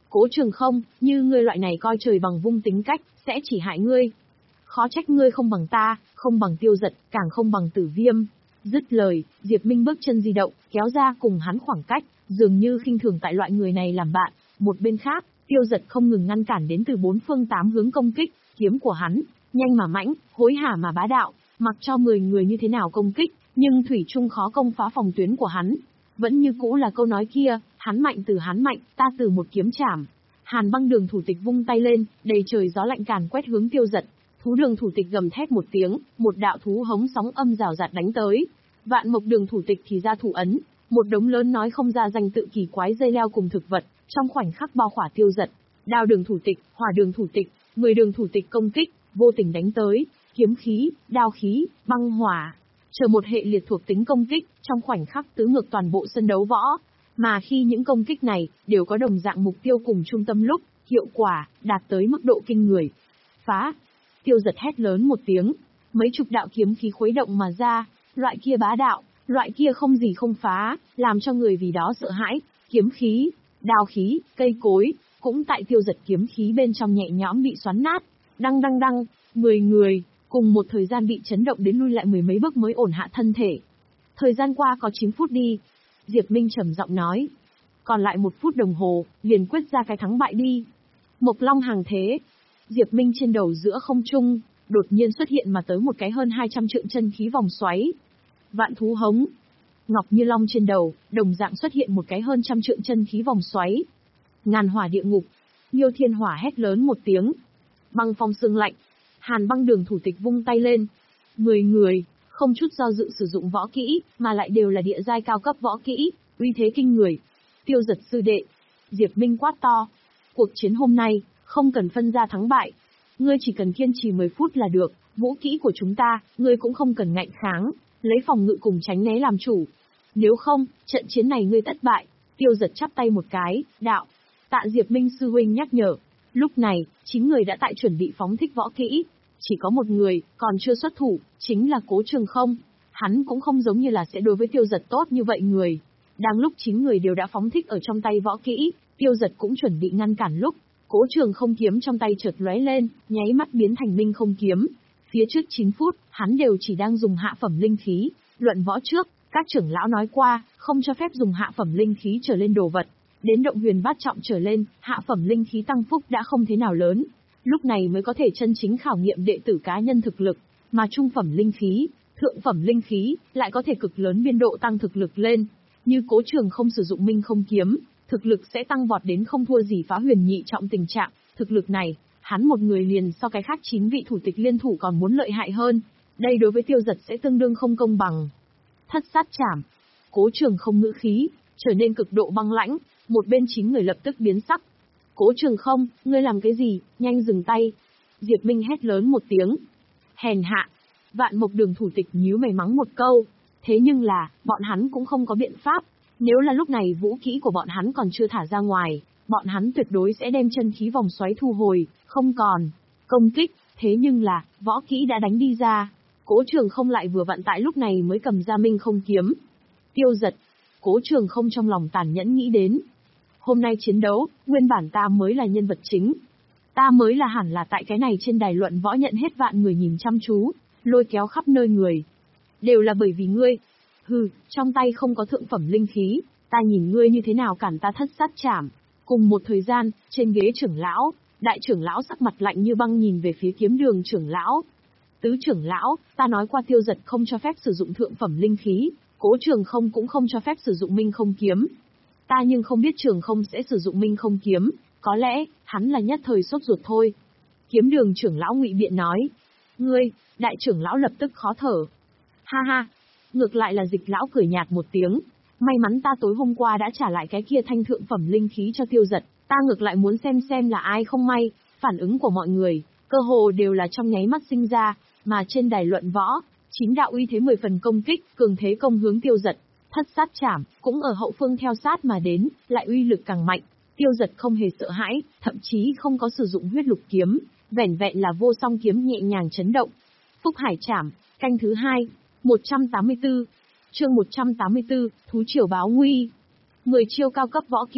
Cố Trường Không, như ngươi loại này coi trời bằng vung tính cách, sẽ chỉ hại ngươi. Khó trách ngươi không bằng ta, không bằng Tiêu Dật, càng không bằng Tử Viêm. Dứt lời, Diệp Minh bước chân di động, kéo ra cùng hắn khoảng cách, dường như khinh thường tại loại người này làm bạn. Một bên khác, Tiêu Dật không ngừng ngăn cản đến từ bốn phương tám hướng công kích, kiếm của hắn, nhanh mà mãnh, hối hả mà bá đạo, mặc cho mười người như thế nào công kích, nhưng thủy chung khó công phá phòng tuyến của hắn. Vẫn như cũ là câu nói kia, hắn mạnh từ hắn mạnh, ta từ một kiếm chảm. Hàn Băng Đường thủ tịch vung tay lên, đầy trời gió lạnh càn quét hướng Tiêu Dật. Thú Đường thủ tịch gầm thét một tiếng, một đạo thú hống sóng âm rào rạt đánh tới. Vạn Mộc Đường thủ tịch thì ra thủ ấn, một đống lớn nói không ra danh tự kỳ quái dây leo cùng thực vật, trong khoảnh khắc bao khỏa Tiêu Dật. Đao Đường thủ tịch, Hỏa Đường thủ tịch, mười đường thủ tịch công kích, vô tình đánh tới, kiếm khí, đao khí, băng hỏa, chờ một hệ liệt thuộc tính công kích, trong khoảnh khắc tứ ngược toàn bộ sân đấu võ. Mà khi những công kích này đều có đồng dạng mục tiêu cùng trung tâm lúc, hiệu quả đạt tới mức độ kinh người. Phá! Tiêu Dật hét lớn một tiếng, mấy chục đạo kiếm khí khuấy động mà ra, loại kia bá đạo, loại kia không gì không phá, làm cho người vì đó sợ hãi. Kiếm khí, đao khí, cây cối, cũng tại Tiêu Dật kiếm khí bên trong nhẹ nhõm bị xoắn nát. Đăng đăng đăng, mười người, cùng một thời gian bị chấn động đến lui lại mười mấy bước mới ổn hạ thân thể. Thời gian qua có chín phút đi. Diệp Minh trầm giọng nói. Còn lại một phút đồng hồ, liền quyết ra cái thắng bại đi. Mộc Long hàng thế. Diệp Minh trên đầu giữa không trung, đột nhiên xuất hiện mà tới một cái hơn hai trăm trượng chân khí vòng xoáy. Vạn thú hống. Ngọc Như Long trên đầu, đồng dạng xuất hiện một cái hơn trăm trượng chân khí vòng xoáy. Ngàn hỏa địa ngục. Miêu Thiên Hỏa hét lớn một tiếng. Băng phong sương lạnh. Hàn Băng Đường thủ tịch vung tay lên. Mười người, không chút do dự sử dụng võ kỹ, mà lại đều là địa giai cao cấp võ kỹ, uy thế kinh người. Tiêu Dật sư đệ. Diệp Minh quát to. Cuộc chiến hôm nay, không cần phân ra thắng bại. Ngươi chỉ cần kiên trì mười phút là được, vũ kỹ của chúng ta, ngươi cũng không cần ngạnh kháng, lấy phòng ngự cùng tránh né làm chủ. Nếu không, trận chiến này ngươi tất bại. Tiêu Dật chắp tay một cái, đạo. Tạ Diệp Minh sư huynh nhắc nhở. Lúc này, chín người đã tại chuẩn bị phóng thích võ kỹ. Chỉ có một người, còn chưa xuất thủ, chính là Cố Trường Không. Hắn cũng không giống như là sẽ đối với Tiêu Dật tốt như vậy người. Đang lúc chín người đều đã phóng thích ở trong tay võ kỹ, Tiêu Dật cũng chuẩn bị ngăn cản lúc. Cố Trường Không kiếm trong tay chợt lóe lên, nháy mắt biến thành minh không kiếm. Phía trước chín phút, hắn đều chỉ đang dùng hạ phẩm linh khí. Luận võ trước, các trưởng lão nói qua, không cho phép dùng hạ phẩm linh khí trở lên đồ vật. Đến động huyền bát trọng trở lên, hạ phẩm linh khí tăng phúc đã không thế nào lớn. Lúc này mới có thể chân chính khảo nghiệm đệ tử cá nhân thực lực, mà trung phẩm linh khí, thượng phẩm linh khí, lại có thể cực lớn biên độ tăng thực lực lên. Như Cố Trường Không sử dụng minh không kiếm, thực lực sẽ tăng vọt đến không thua gì Phá Huyền nhị trọng tình trạng, thực lực này, hắn một người liền so cái khác chín vị thủ tịch liên thủ còn muốn lợi hại hơn. Đây đối với Tiêu Dật sẽ tương đương không công bằng. Thất sát chảm. Cố Trường Không ngữ khí trở nên cực độ băng lãnh, một bên chín người lập tức biến sắc. Cố Trường Không, ngươi làm cái gì, nhanh dừng tay. Diệp Minh hét lớn một tiếng. Hèn hạ. Vạn Mộc Đường thủ tịch nhíu mày mắng một câu. Thế nhưng là, bọn hắn cũng không có biện pháp. Nếu là lúc này vũ kỹ của bọn hắn còn chưa thả ra ngoài, bọn hắn tuyệt đối sẽ đem chân khí vòng xoáy thu hồi, không còn công kích. Thế nhưng là, võ kỹ đã đánh đi ra. Cố Trường Không lại vừa vặn tại lúc này mới cầm ra minh không kiếm. Tiêu Dật. Cố Trường Không trong lòng tàn nhẫn nghĩ đến. Hôm nay chiến đấu, nguyên bản ta mới là nhân vật chính. Ta mới là hẳn là tại cái này trên đài luận võ nhận hết vạn người nhìn chăm chú, lôi kéo khắp nơi người. Đều là bởi vì ngươi. Hừ, trong tay không có thượng phẩm linh khí, ta nhìn ngươi như thế nào cản ta thất sát chảm. Cùng một thời gian, trên ghế trưởng lão, đại trưởng lão sắc mặt lạnh như băng nhìn về phía Kiếm Đường trưởng lão. Tứ trưởng lão, ta nói qua Tiêu Dật không cho phép sử dụng thượng phẩm linh khí, Cố Trường Không cũng không cho phép sử dụng minh không kiếm. Ta nhưng không biết Trường Không sẽ sử dụng minh không kiếm, có lẽ, hắn là nhất thời sốt ruột thôi. Kiếm Đường trưởng lão ngụy biện nói. Ngươi, đại trưởng lão lập tức khó thở. Ha ha, ngược lại là Dịch lão cười nhạt một tiếng. May mắn ta tối hôm qua đã trả lại cái kia thanh thượng phẩm linh khí cho Tiêu Dật, ta ngược lại muốn xem xem là ai không may. Phản ứng của mọi người, cơ hồ đều là trong nháy mắt sinh ra, mà trên đài luận võ, chín đạo uy thế mười phần công kích, cường thế công hướng Tiêu Dật. Thất sát chảm, cũng ở hậu phương theo sát mà đến, lại uy lực càng mạnh. Tiêu Dật không hề sợ hãi, thậm chí không có sử dụng huyết lục kiếm, vẻn vẹn là vô song kiếm nhẹ nhàng chấn động. Phúc Hải chảm, canh thứ hai, một trăm tám mươi tư, chương một trăm tám mươi tư, thú triều báo nguy. mười chiêu cao cấp võ kỹ,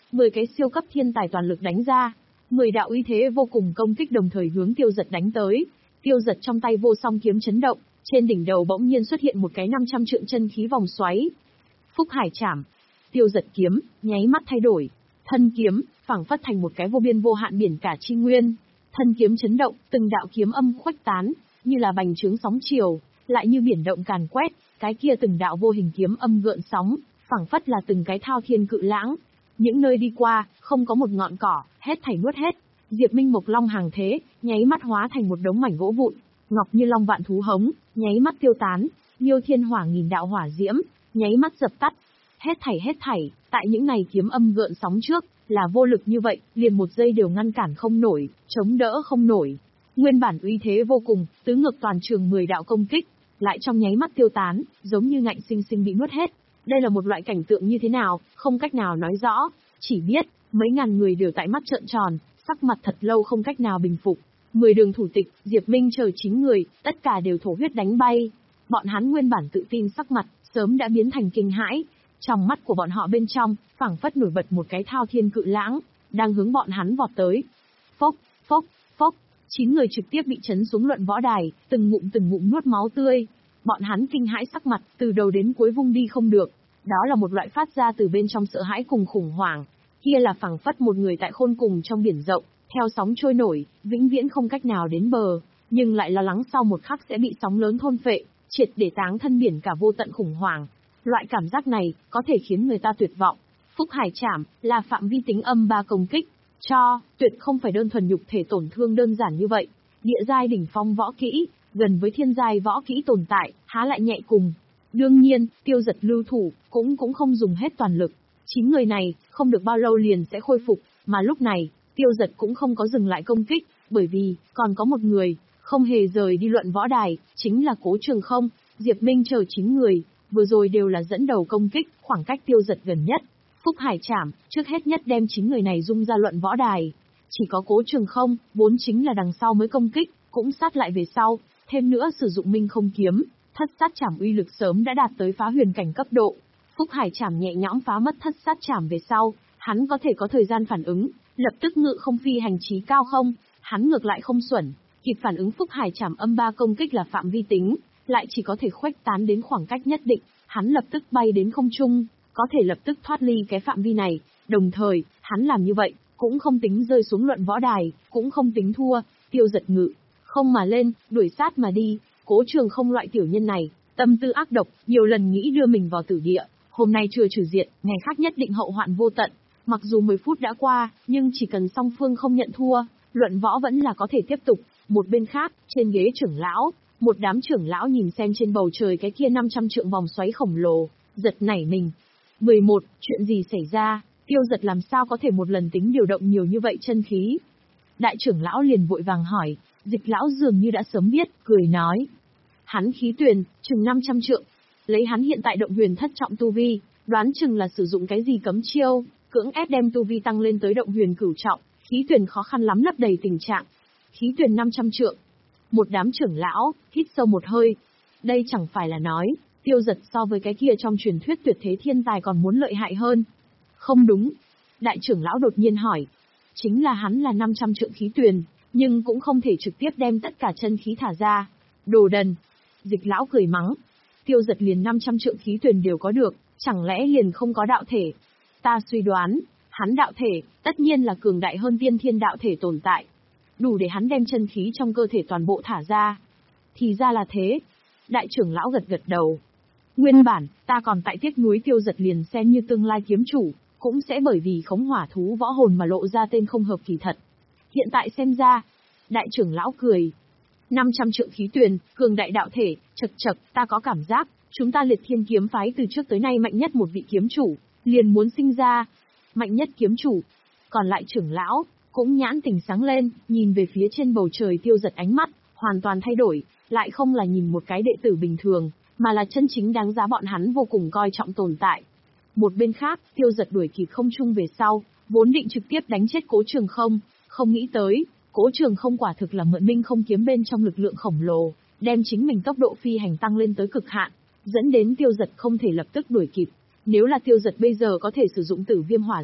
mười cái siêu cấp thiên tài toàn lực đánh ra. mười đạo uy thế vô cùng công kích đồng thời hướng Tiêu Dật đánh tới. Tiêu Dật trong tay vô song kiếm chấn động, trên đỉnh đầu bỗng nhiên xuất hiện một cái năm trăm trượng chân khí vòng xoáy. Phúc Hải Trảm. Tiêu Dật kiếm, nháy mắt thay đổi. Thân kiếm, phảng phất thành một cái vô biên vô hạn biển cả chi nguyên. Thân kiếm chấn động, từng đạo kiếm âm khuếch tán, như là bành trướng sóng chiều, lại như biển động càn quét, cái kia từng đạo vô hình kiếm âm gợn sóng, phảng phất là từng cái thao thiên cự lãng. Những nơi đi qua, không có một ngọn cỏ, hết thảy nuốt hết. Diệp Minh Mộc Long hàng thế, nháy mắt hóa thành một đống mảnh gỗ vụn, ngọc như long vạn thú hống, nháy mắt tiêu tán, Miêu Thiên Hỏa nghìn đạo hỏa diễm, nháy mắt dập tắt. Hết thảy hết thảy, tại những này kiếm âm gợn sóng trước, là vô lực như vậy, liền một giây đều ngăn cản không nổi, chống đỡ không nổi. Nguyên bản uy thế vô cùng, tứ ngược toàn trường mười đạo công kích, lại trong nháy mắt tiêu tán, giống như ngạnh sinh sinh bị nuốt hết. Đây là một loại cảnh tượng như thế nào, không cách nào nói rõ, chỉ biết, mấy ngàn người đều tại mắt trợn tròn, sắc mặt thật lâu không cách nào bình phục. Mười đường thủ tịch, Diệp Minh chờ chín người, tất cả đều thổ huyết đánh bay. Bọn hắn nguyên bản tự tin sắc mặt, sớm đã biến thành kinh hãi. Trong mắt của bọn họ bên trong, phảng phất nổi bật một cái thao thiên cự lãng, đang hướng bọn hắn vọt tới. Phốc, phốc, phốc, chín người trực tiếp bị chấn xuống luận võ đài, từng ngụm từng ngụm nuốt máu tươi. Bọn hắn kinh hãi sắc mặt, từ đầu đến cuối vung đi không được. Đó là một loại phát ra từ bên trong sợ hãi cùng khủng hoảng. Kia là phảng phất một người tại khôn cùng trong biển rộng, theo sóng trôi nổi, vĩnh viễn không cách nào đến bờ, nhưng lại lo lắng sau một khắc sẽ bị sóng lớn thôn phệ, triệt để táng thân biển cả vô tận khủng hoảng. Loại cảm giác này, có thể khiến người ta tuyệt vọng. Phúc Hải Trảm, là phạm vi tính âm ba công kích, cho, tuyệt không phải đơn thuần nhục thể tổn thương đơn giản như vậy. Địa giai đỉnh phong võ kỹ, gần với thiên giai võ kỹ tồn tại, há lại nhẹ cùng. Đương nhiên, Tiêu Dật lưu thủ, cũng cũng không dùng hết toàn lực. Chín người này, không được bao lâu liền sẽ khôi phục, mà lúc này, Tiêu Dật cũng không có dừng lại công kích, bởi vì, còn có một người, không hề rời đi luận võ đài, chính là Cố Trường Không. Diệp Minh chờ chín người, vừa rồi đều là dẫn đầu công kích, khoảng cách Tiêu Dật gần nhất. Phúc Hải Trảm, trước hết nhất đem chín người này dung ra luận võ đài. Chỉ có Cố Trường Không, vốn chính là đằng sau mới công kích, cũng sát lại về sau, thêm nữa sử dụng Minh Không kiếm, thất sát trảm uy lực sớm đã đạt tới phá huyền cảnh cấp độ. Phúc Hải Trảm nhẹ nhõm phá mất thất sát trảm về sau, hắn có thể có thời gian phản ứng, lập tức ngự không phi hành trí cao không, hắn ngược lại không xuẩn, kịp phản ứng. Phúc Hải Trảm âm ba công kích là phạm vi tính, lại chỉ có thể khuếch tán đến khoảng cách nhất định, hắn lập tức bay đến không trung, có thể lập tức thoát ly cái phạm vi này, đồng thời, hắn làm như vậy, cũng không tính rơi xuống luận võ đài, cũng không tính thua. Tiêu Dật ngự không mà lên, đuổi sát mà đi. Cố Trường Không loại tiểu nhân này, tâm tư ác độc, nhiều lần nghĩ đưa mình vào tử địa, hôm nay chưa trừ diệt, ngày khác nhất định hậu hoạn vô tận. Mặc dù mười phút đã qua, nhưng chỉ cần song phương không nhận thua, luận võ vẫn là có thể tiếp tục. Một bên khác, trên ghế trưởng lão, một đám trưởng lão nhìn xem trên bầu trời cái kia năm trăm trượng vòng xoáy khổng lồ, giật nảy mình. mười một, chuyện gì xảy ra? Tiêu Dật làm sao có thể một lần tính điều động nhiều như vậy chân khí? Đại trưởng lão liền vội vàng hỏi. Dịch lão dường như đã sớm biết, cười nói. Hắn khí tuyền, chừng năm trăm trượng. Lấy hắn hiện tại động huyền thất trọng tu vi, đoán chừng là sử dụng cái gì cấm chiêu, cưỡng ép đem tu vi tăng lên tới động huyền cửu trọng, khí tuyền khó khăn lắm lấp đầy tình trạng. Khí tuyền năm trăm trượng. Một đám trưởng lão, hít sâu một hơi. Đây chẳng phải là nói, Tiêu Dật so với cái kia trong truyền thuyết tuyệt thế thiên tài còn muốn lợi hại hơn. Không đúng. Đại trưởng lão đột nhiên hỏi. Chính là hắn là năm trăm trượng khí tuyền, nhưng cũng không thể trực tiếp đem tất cả chân khí thả ra. Đồ đần. Dịch lão cười mắng. Tiêu Dật liền năm trăm trượng khí tuyền đều có được, chẳng lẽ liền không có đạo thể? Ta suy đoán, hắn đạo thể, tất nhiên là cường đại hơn tiên thiên đạo thể tồn tại. Đủ để hắn đem chân khí trong cơ thể toàn bộ thả ra. Thì ra là thế. Đại trưởng lão gật gật đầu. Nguyên bản, ta còn tại tiếc nuối Tiêu Dật liền xem như tương lai kiếm chủ, cũng sẽ bởi vì khống hỏa thú võ hồn mà lộ ra tên không hợp kỳ thật. Hiện tại xem ra, đại trưởng lão cười. năm trăm trượng khí tuyền, cường đại đạo thể, chật chật, ta có cảm giác, chúng ta Liệt Thiên kiếm phái từ trước tới nay mạnh nhất một vị kiếm chủ, liền muốn sinh ra. Mạnh nhất kiếm chủ. Còn lại trưởng lão, cũng nhãn tình sáng lên, nhìn về phía trên bầu trời Tiêu Dật ánh mắt, hoàn toàn thay đổi, lại không là nhìn một cái đệ tử bình thường, mà là chân chính đáng giá bọn hắn vô cùng coi trọng tồn tại. Một bên khác, Tiêu Dật đuổi kịp không trung về sau, vốn định trực tiếp đánh chết Cố Trường Không, không nghĩ tới, Cố Trường Không quả thực là mượn Minh Không kiếm bên trong lực lượng khổng lồ, đem chính mình tốc độ phi hành tăng lên tới cực hạn, dẫn đến Tiêu Dật không thể lập tức đuổi kịp. Nếu là Tiêu Dật bây giờ có thể sử dụng Tử Viêm Hỏa Dực,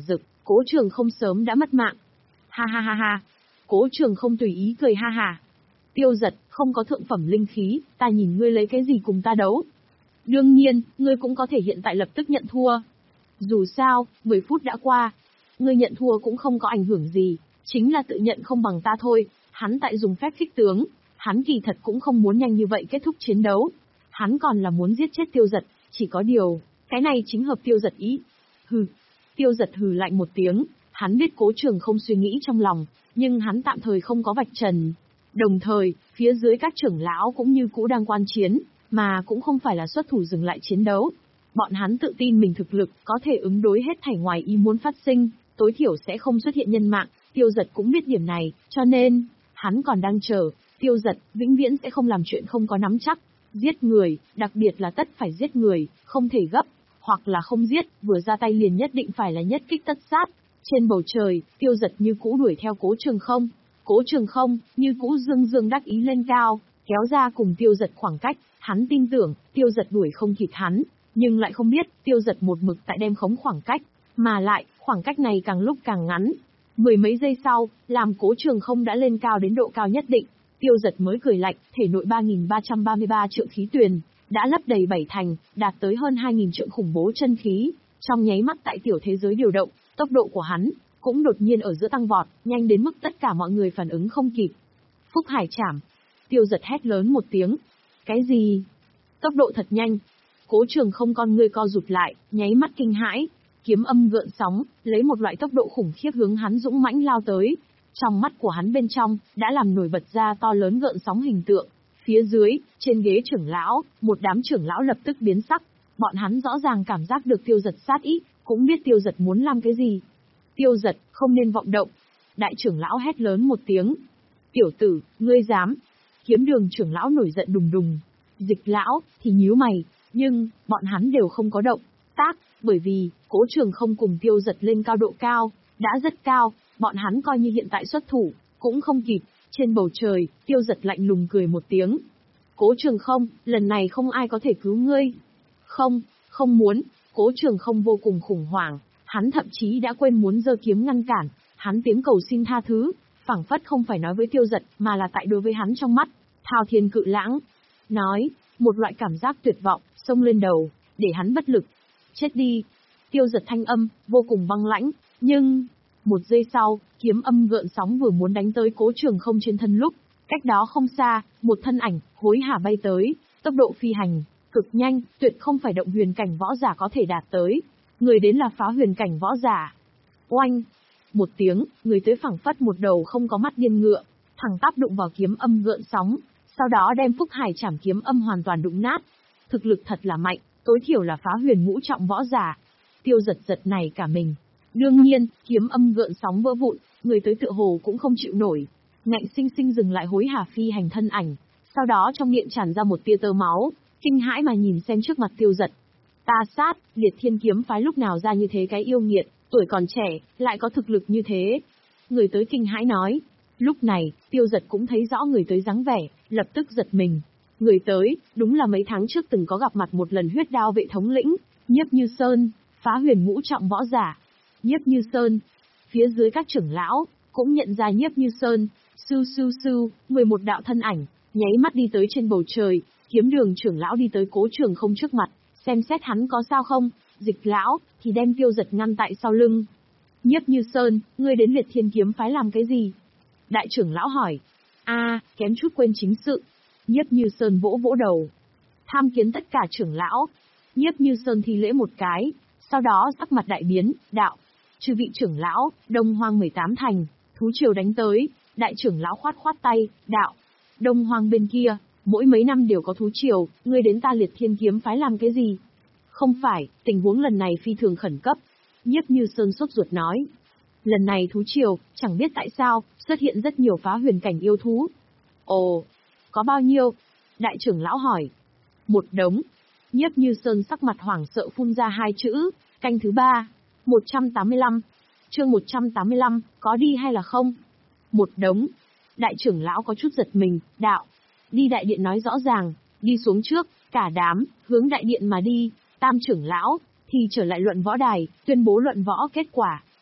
Cố Trường Không sớm đã mất mạng. Ha ha ha ha. Cố Trường Không tùy ý cười ha ha. Tiêu Giật, không có thượng phẩm linh khí, ta nhìn ngươi lấy cái gì cùng ta đấu? Đương nhiên, ngươi cũng có thể hiện tại lập tức nhận thua. Dù sao, mười phút đã qua. Ngươi nhận thua cũng không có ảnh hưởng gì, chính là tự nhận không bằng ta thôi. Hắn tại dùng phép khích tướng, hắn kỳ thật cũng không muốn nhanh như vậy kết thúc chiến đấu. Hắn còn là muốn giết chết Tiêu Giật, chỉ có điều, cái này chính hợp Tiêu Giật ý. Hừ. Tiêu Giật hừ lạnh một tiếng, hắn biết Cố Trường Không suy nghĩ trong lòng, nhưng hắn tạm thời không có vạch trần. Đồng thời, phía dưới các trưởng lão cũng như cũ đang quan chiến, mà cũng không phải là xuất thủ dừng lại chiến đấu. Bọn hắn tự tin mình thực lực có thể ứng đối hết thảy ngoài ý muốn phát sinh, tối thiểu sẽ không xuất hiện nhân mạng. Tiêu Giật cũng biết điểm này, cho nên, hắn còn đang chờ. Tiêu Giật vĩnh viễn sẽ không làm chuyện không có nắm chắc. Giết người, đặc biệt là tất phải giết người, không thể gấp, hoặc là không giết, vừa ra tay liền nhất định phải là nhất kích tất sát. Trên bầu trời, Tiêu Giật như cũ đuổi theo Cố Trường Không. Cố Trường Không, như cũ dương dương đắc ý lên cao, kéo ra cùng Tiêu Giật khoảng cách. Hắn tin tưởng, Tiêu Giật đuổi không kịp hắn, nhưng lại không biết, Tiêu Giật một mực tại đem khống khoảng cách, mà lại, khoảng cách này càng lúc càng ngắn. Mười mấy giây sau, làm Cố Trường Không đã lên cao đến độ cao nhất định, Tiêu Giật mới cười lạnh, thể nội ba nghìn ba trăm ba mươi ba trượng khí tuyền, đã lấp đầy bảy thành, đạt tới hơn hai nghìn trượng khủng bố chân khí, trong nháy mắt tại tiểu thế giới điều động, tốc độ của hắn cũng đột nhiên ở giữa tăng vọt, nhanh đến mức tất cả mọi người phản ứng không kịp. Phúc Hải Trảm. Tiêu Giật hét lớn một tiếng. Cái gì? Tốc độ thật nhanh. Cố Trường Không con ngươi co rụt lại, nháy mắt kinh hãi, kiếm âm gợn sóng, lấy một loại tốc độ khủng khiếp hướng hắn dũng mãnh lao tới. Trong mắt của hắn bên trong, đã làm nổi bật ra to lớn gợn sóng hình tượng. Phía dưới, trên ghế trưởng lão, một đám trưởng lão lập tức biến sắc. Bọn hắn rõ ràng cảm giác được Tiêu Giật sát ý, cũng biết Tiêu Giật muốn làm cái gì. Tiêu Giật, không nên vọng động. Đại trưởng lão hét lớn một tiếng. Tiểu tử, ngươi dám. Kiếm đường trưởng lão nổi giận đùng đùng. Dịch lão, thì nhíu mày, nhưng, bọn hắn đều không có động tác, bởi vì, Cố Trường Không cùng Tiêu Giật lên cao độ cao, đã rất cao, bọn hắn coi như hiện tại xuất thủ, cũng không kịp. Trên bầu trời, Tiêu Giật lạnh lùng cười một tiếng. Cố Trường Không, lần này không ai có thể cứu ngươi. Không, không muốn. Cố Trường Không vô cùng khủng hoảng, hắn thậm chí đã quên muốn giơ kiếm ngăn cản, hắn tiếng cầu xin tha thứ, phảng phất không phải nói với Tiêu Giật, mà là tại đối với hắn trong mắt, thao thiên cự lãng. Nói, một loại cảm giác tuyệt vọng, xông lên đầu, để hắn bất lực. Chết đi. Tiêu Giật thanh âm, vô cùng băng lãnh, nhưng... Một giây sau, kiếm âm gợn sóng vừa muốn đánh tới Cố Trường Không trên thân lúc, cách đó không xa, một thân ảnh, hối hả bay tới, tốc độ phi hành, cực nhanh, tuyệt không phải động huyền cảnh võ giả có thể đạt tới. Người đến là phá huyền cảnh võ giả. Oanh! Một tiếng, người tới phẳng phất một đầu không có mắt điên ngựa, thẳng tắp đụng vào kiếm âm gợn sóng, sau đó đem Phúc Hải Trảm kiếm âm hoàn toàn đụng nát. Thực lực thật là mạnh, tối thiểu là phá huyền ngũ trọng võ giả. Tiêu Giật giật này cả mình. Đương nhiên, kiếm âm gợn sóng vỡ vụn, người tới tựa hồ cũng không chịu nổi. Ngạnh sinh sinh dừng lại hối hả phi hành thân ảnh, sau đó trong miệng tràn ra một tia tơ máu, kinh hãi mà nhìn xem trước mặt Tiêu Giật. Ta sát, Liệt Thiên kiếm phái lúc nào ra như thế cái yêu nghiệt, tuổi còn trẻ, lại có thực lực như thế. Người tới kinh hãi nói. Lúc này, Tiêu Giật cũng thấy rõ người tới dáng vẻ, lập tức giật mình. Người tới, đúng là mấy tháng trước từng có gặp mặt một lần huyết đao vệ thống lĩnh, Nhiếp Như Sơn, phá huyền ngũ trọng võ giả. Nhiếp Như Sơn. Phía dưới các trưởng lão, cũng nhận ra Nhiếp Như Sơn. Sư sư sư, mười một đạo thân ảnh, nháy mắt đi tới trên bầu trời, kiếm đường trưởng lão đi tới Cố Trường Không trước mặt, xem xét hắn có sao không, Dịch lão, thì đem Tiêu Giật ngăn tại sau lưng. Nhiếp Như Sơn, ngươi đến Liệt Thiên kiếm phái làm cái gì? Đại trưởng lão hỏi. A, kém chút quên chính sự. Nhiếp Như Sơn vỗ vỗ đầu. Tham kiến tất cả trưởng lão. Nhiếp Như Sơn thi lễ một cái, sau đó sắc mặt đại biến, đạo. Chư vị trưởng lão, Đông Hoang mười tám thành, thú triều đánh tới. Đại trưởng lão khoát khoát tay, đạo. Đông Hoang bên kia, mỗi mấy năm đều có thú triều, ngươi đến ta Liệt Thiên kiếm phái làm cái gì? Không phải, tình huống lần này phi thường khẩn cấp. Nhiếp Như Sơn sốt ruột nói. Lần này thú triều, chẳng biết tại sao, xuất hiện rất nhiều phá huyền cảnh yêu thú. Ồ, có bao nhiêu? Đại trưởng lão hỏi. Một đống. Nhiếp Như Sơn sắc mặt hoảng sợ phun ra hai chữ, canh thứ ba. một trăm tám mươi lăm. Chương một trăm tám mươi lăm, có đi hay là không? Một đống. Đại trưởng lão có chút giật mình, đạo. Đi đại điện nói rõ ràng, đi xuống trước, cả đám, hướng đại điện mà đi. Tam trưởng lão, thì trở lại luận võ đài, tuyên bố luận võ kết quả.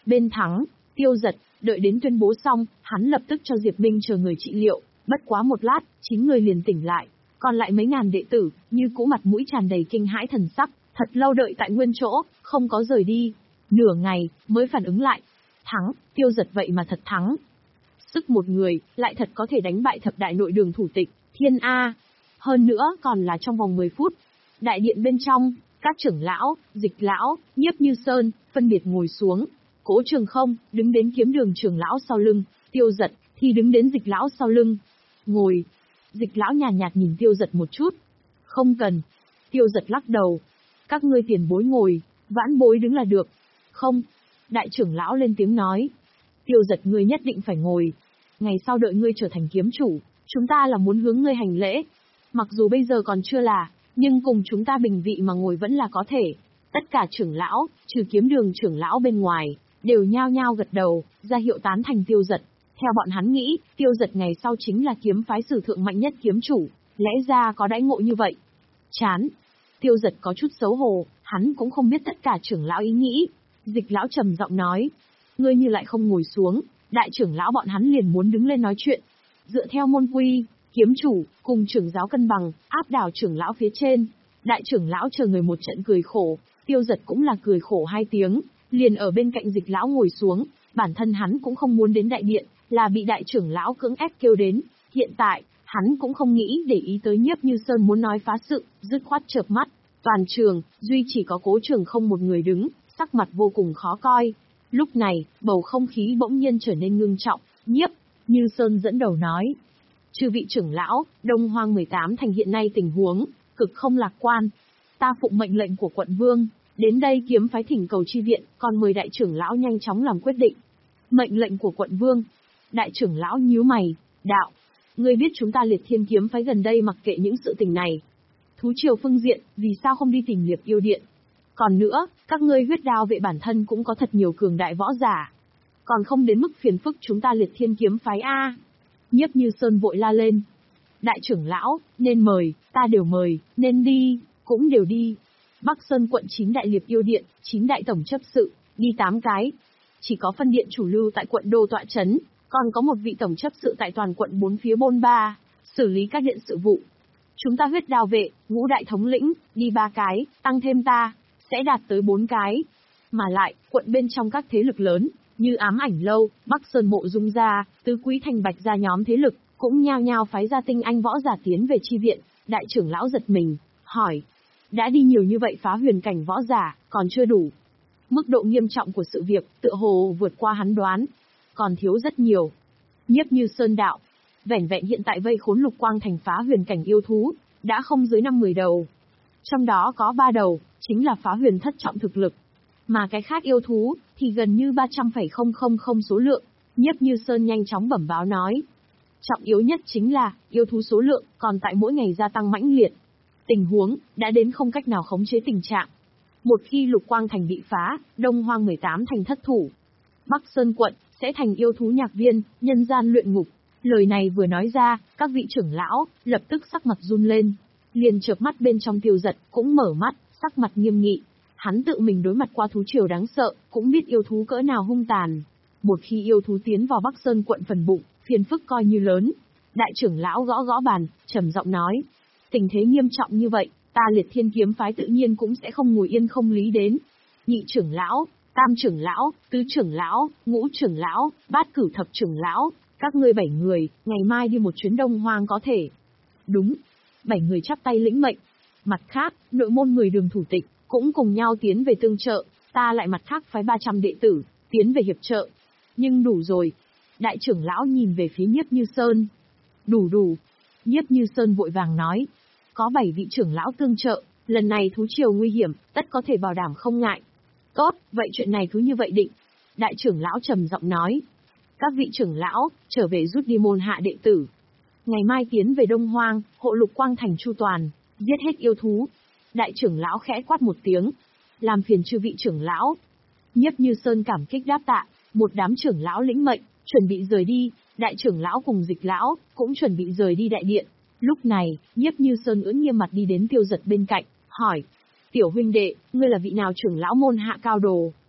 bên thắng, Tiêu Dật, đợi đến tuyên bố xong, hắn lập tức cho Diệp Minh chờ người trị liệu, bất quá một lát, chín người liền tỉnh lại, còn lại mấy ngàn đệ tử, như cũ mặt mũi tràn đầy kinh hãi thần sắc, thật lâu đợi tại nguyên chỗ, không có rời đi. Nửa ngày, mới phản ứng lại. Thắng, Tiêu Dật vậy mà thật thắng. Sức một người, lại thật có thể đánh bại thập đại nội đường thủ tịch, Thiên A. Hơn nữa, còn là trong vòng mười phút. Đại điện bên trong, các trưởng lão, Dịch lão, Nhiếp Như Sơn, phân biệt ngồi xuống. Cố Trường Không, đứng đến Kiếm Đường trưởng lão sau lưng, Tiêu Dật, thì đứng đến Dịch lão sau lưng. Ngồi. Dịch lão nhàn nhạt, nhạt nhìn Tiêu Dật một chút. Không cần. Tiêu Dật lắc đầu. Các ngươi tiền bối ngồi, vãn bối đứng là được. Không. Đại trưởng lão lên tiếng nói. Tiêu Dật, ngươi nhất định phải ngồi. Ngày sau đợi ngươi trở thành kiếm chủ, chúng ta là muốn hướng ngươi hành lễ. Mặc dù bây giờ còn chưa là, nhưng cùng chúng ta bình vị mà ngồi vẫn là có thể. Tất cả trưởng lão, trừ Kiếm Đường trưởng lão bên ngoài, đều nhao nhao gật đầu, ra hiệu tán thành Tiêu Dật. Theo bọn hắn nghĩ, Tiêu Dật ngày sau chính là kiếm phái sử thượng mạnh nhất kiếm chủ, lẽ ra có đãi ngộ như vậy. Chán. Tiêu Dật có chút xấu hổ, hắn cũng không biết tất cả trưởng lão ý nghĩ. Dịch lão trầm giọng nói, ngươi như lại không ngồi xuống, đại trưởng lão bọn hắn liền muốn đứng lên nói chuyện. Dựa theo môn quy, kiếm chủ, cùng trưởng giáo cân bằng, áp đảo trưởng lão phía trên. Đại trưởng lão chờ người một trận cười khổ, Tiêu Dật cũng là cười khổ hai tiếng, liền ở bên cạnh Dịch lão ngồi xuống, bản thân hắn cũng không muốn đến đại điện, là bị đại trưởng lão cưỡng ép kêu đến. Hiện tại, hắn cũng không nghĩ để ý tới Nhiếp Như Sơn muốn nói phá sự, dứt khoát chợp mắt. Toàn trường, duy chỉ có Cố Trường Không một người đứng, sắc mặt vô cùng khó coi. Lúc này, bầu không khí bỗng nhiên trở nên ngưng trọng, Nhiếp Như Sơn dẫn đầu nói. Chư vị trưởng lão, Đông Hoang mười tám thành hiện nay tình huống, cực không lạc quan. Ta phụng mệnh lệnh của quận vương, đến đây kiếm phái thỉnh cầu chi viện, còn mời đại trưởng lão nhanh chóng làm quyết định. Mệnh lệnh của quận vương. Đại trưởng lão nhíu mày, đạo. Ngươi biết chúng ta Liệt Thiên kiếm phái gần đây mặc kệ những sự tình này. Thú triều phương diện, vì sao không đi tìm Liệp Yêu Điện? Còn nữa, các ngươi huyết đao vệ bản thân cũng có thật nhiều cường đại võ giả. Còn không đến mức phiền phức chúng ta Liệt Thiên kiếm phái A. Nhiếp Như Sơn vội la lên. Đại trưởng lão, nên mời, ta đều mời, nên đi, cũng đều đi. Bắc Sơn quận chín đại Liệp Yêu Điện, chín đại tổng chấp sự, đi tám cái. Chỉ có phân điện chủ lưu tại quận đô tọa chấn, còn có một vị tổng chấp sự tại toàn quận bốn phía bôn ba, xử lý các điện sự vụ. Chúng ta huyết đao vệ, ngũ đại thống lĩnh, đi ba cái, tăng thêm ta, sẽ đạt tới bốn cái. Mà lại, quận bên trong các thế lực lớn, như Ám Ảnh Lâu, Bắc Sơn Mộ Dung gia, Tứ Quý Thành Bạch gia nhóm thế lực, cũng nhao nhao phái ra tinh anh võ giả tiến về chi viện. Đại trưởng lão giật mình, hỏi. Đã đi nhiều như vậy phá huyền cảnh võ giả, còn chưa đủ. Mức độ nghiêm trọng của sự việc, tựa hồ vượt qua hắn đoán. Còn thiếu rất nhiều. Nhiếp Như Sơn đạo. Vẻn vẹn hiện tại vây khốn Lục Quang thành phá huyền cảnh yêu thú, đã không dưới năm mười đầu. Trong đó có ba đầu, chính là phá huyền thất trọng thực lực. Mà cái khác yêu thú, thì gần như ba trăm phẩy không không không số lượng. Nhiếp Như Sơn nhanh chóng bẩm báo nói. Trọng yếu nhất chính là, yêu thú số lượng, còn tại mỗi ngày gia tăng mãnh liệt. Tình huống, đã đến không cách nào khống chế tình trạng. Một khi Lục Quang thành bị phá, Đông Hoang mười tám thành thất thủ. Bắc Sơn quận, sẽ thành yêu thú nhạc viên, nhân gian luyện ngục. Lời này vừa nói ra, các vị trưởng lão, lập tức sắc mặt run lên. Liền chợp mắt bên trong Tiêu Dật, cũng mở mắt, sắc mặt nghiêm nghị. Hắn tự mình đối mặt qua thú triều đáng sợ, cũng biết yêu thú cỡ nào hung tàn. Một khi yêu thú tiến vào Bắc Sơn quận phần bụng, phiền phức coi như lớn. Đại trưởng lão gõ gõ bàn, trầm giọng nói. Tình thế nghiêm trọng như vậy, ta Liệt Thiên kiếm phái tự nhiên cũng sẽ không ngồi yên không lý đến. Nhị trưởng lão, tam trưởng lão, tứ trưởng lão, ngũ trưởng lão, bát cửu thập trưởng lão, các ngươi bảy người, ngày mai đi một chuyến Đông Hoang có thể. Đúng. Bảy người chắp tay lĩnh mệnh. Mặt khác, nội môn người đường thủ tịch, cũng cùng nhau tiến về tương trợ, ta lại mặt khác phái ba trăm đệ tử, tiến về hiệp trợ. Nhưng đủ rồi. Đại trưởng lão nhìn về phía Nhiếp Như Sơn. Đủ đủ. Nhiếp Như Sơn vội vàng nói. Có bảy vị trưởng lão tương trợ, lần này thú triều nguy hiểm, tất có thể bảo đảm không ngại. Tốt, vậy chuyện này cứ như vậy định. Đại trưởng lão trầm giọng nói. Các vị trưởng lão, trở về rút đi môn hạ đệ tử. Ngày mai tiến về Đông Hoang, hộ Lục Quang thành chu toàn, giết hết yêu thú. Đại trưởng lão khẽ quát một tiếng. Làm phiền chư vị trưởng lão. Nhiếp Như Sơn cảm kích đáp tạ, một đám trưởng lão lĩnh mệnh, chuẩn bị rời đi. Đại trưởng lão cùng Dịch lão, cũng chuẩn bị rời đi đại điện. Lúc này, Nhiếp Như Sơn ưỡn nghiêm mặt đi đến Tiêu Dật bên cạnh, hỏi. Tiểu huynh đệ, ngươi là vị nào trưởng lão môn hạ cao đồ?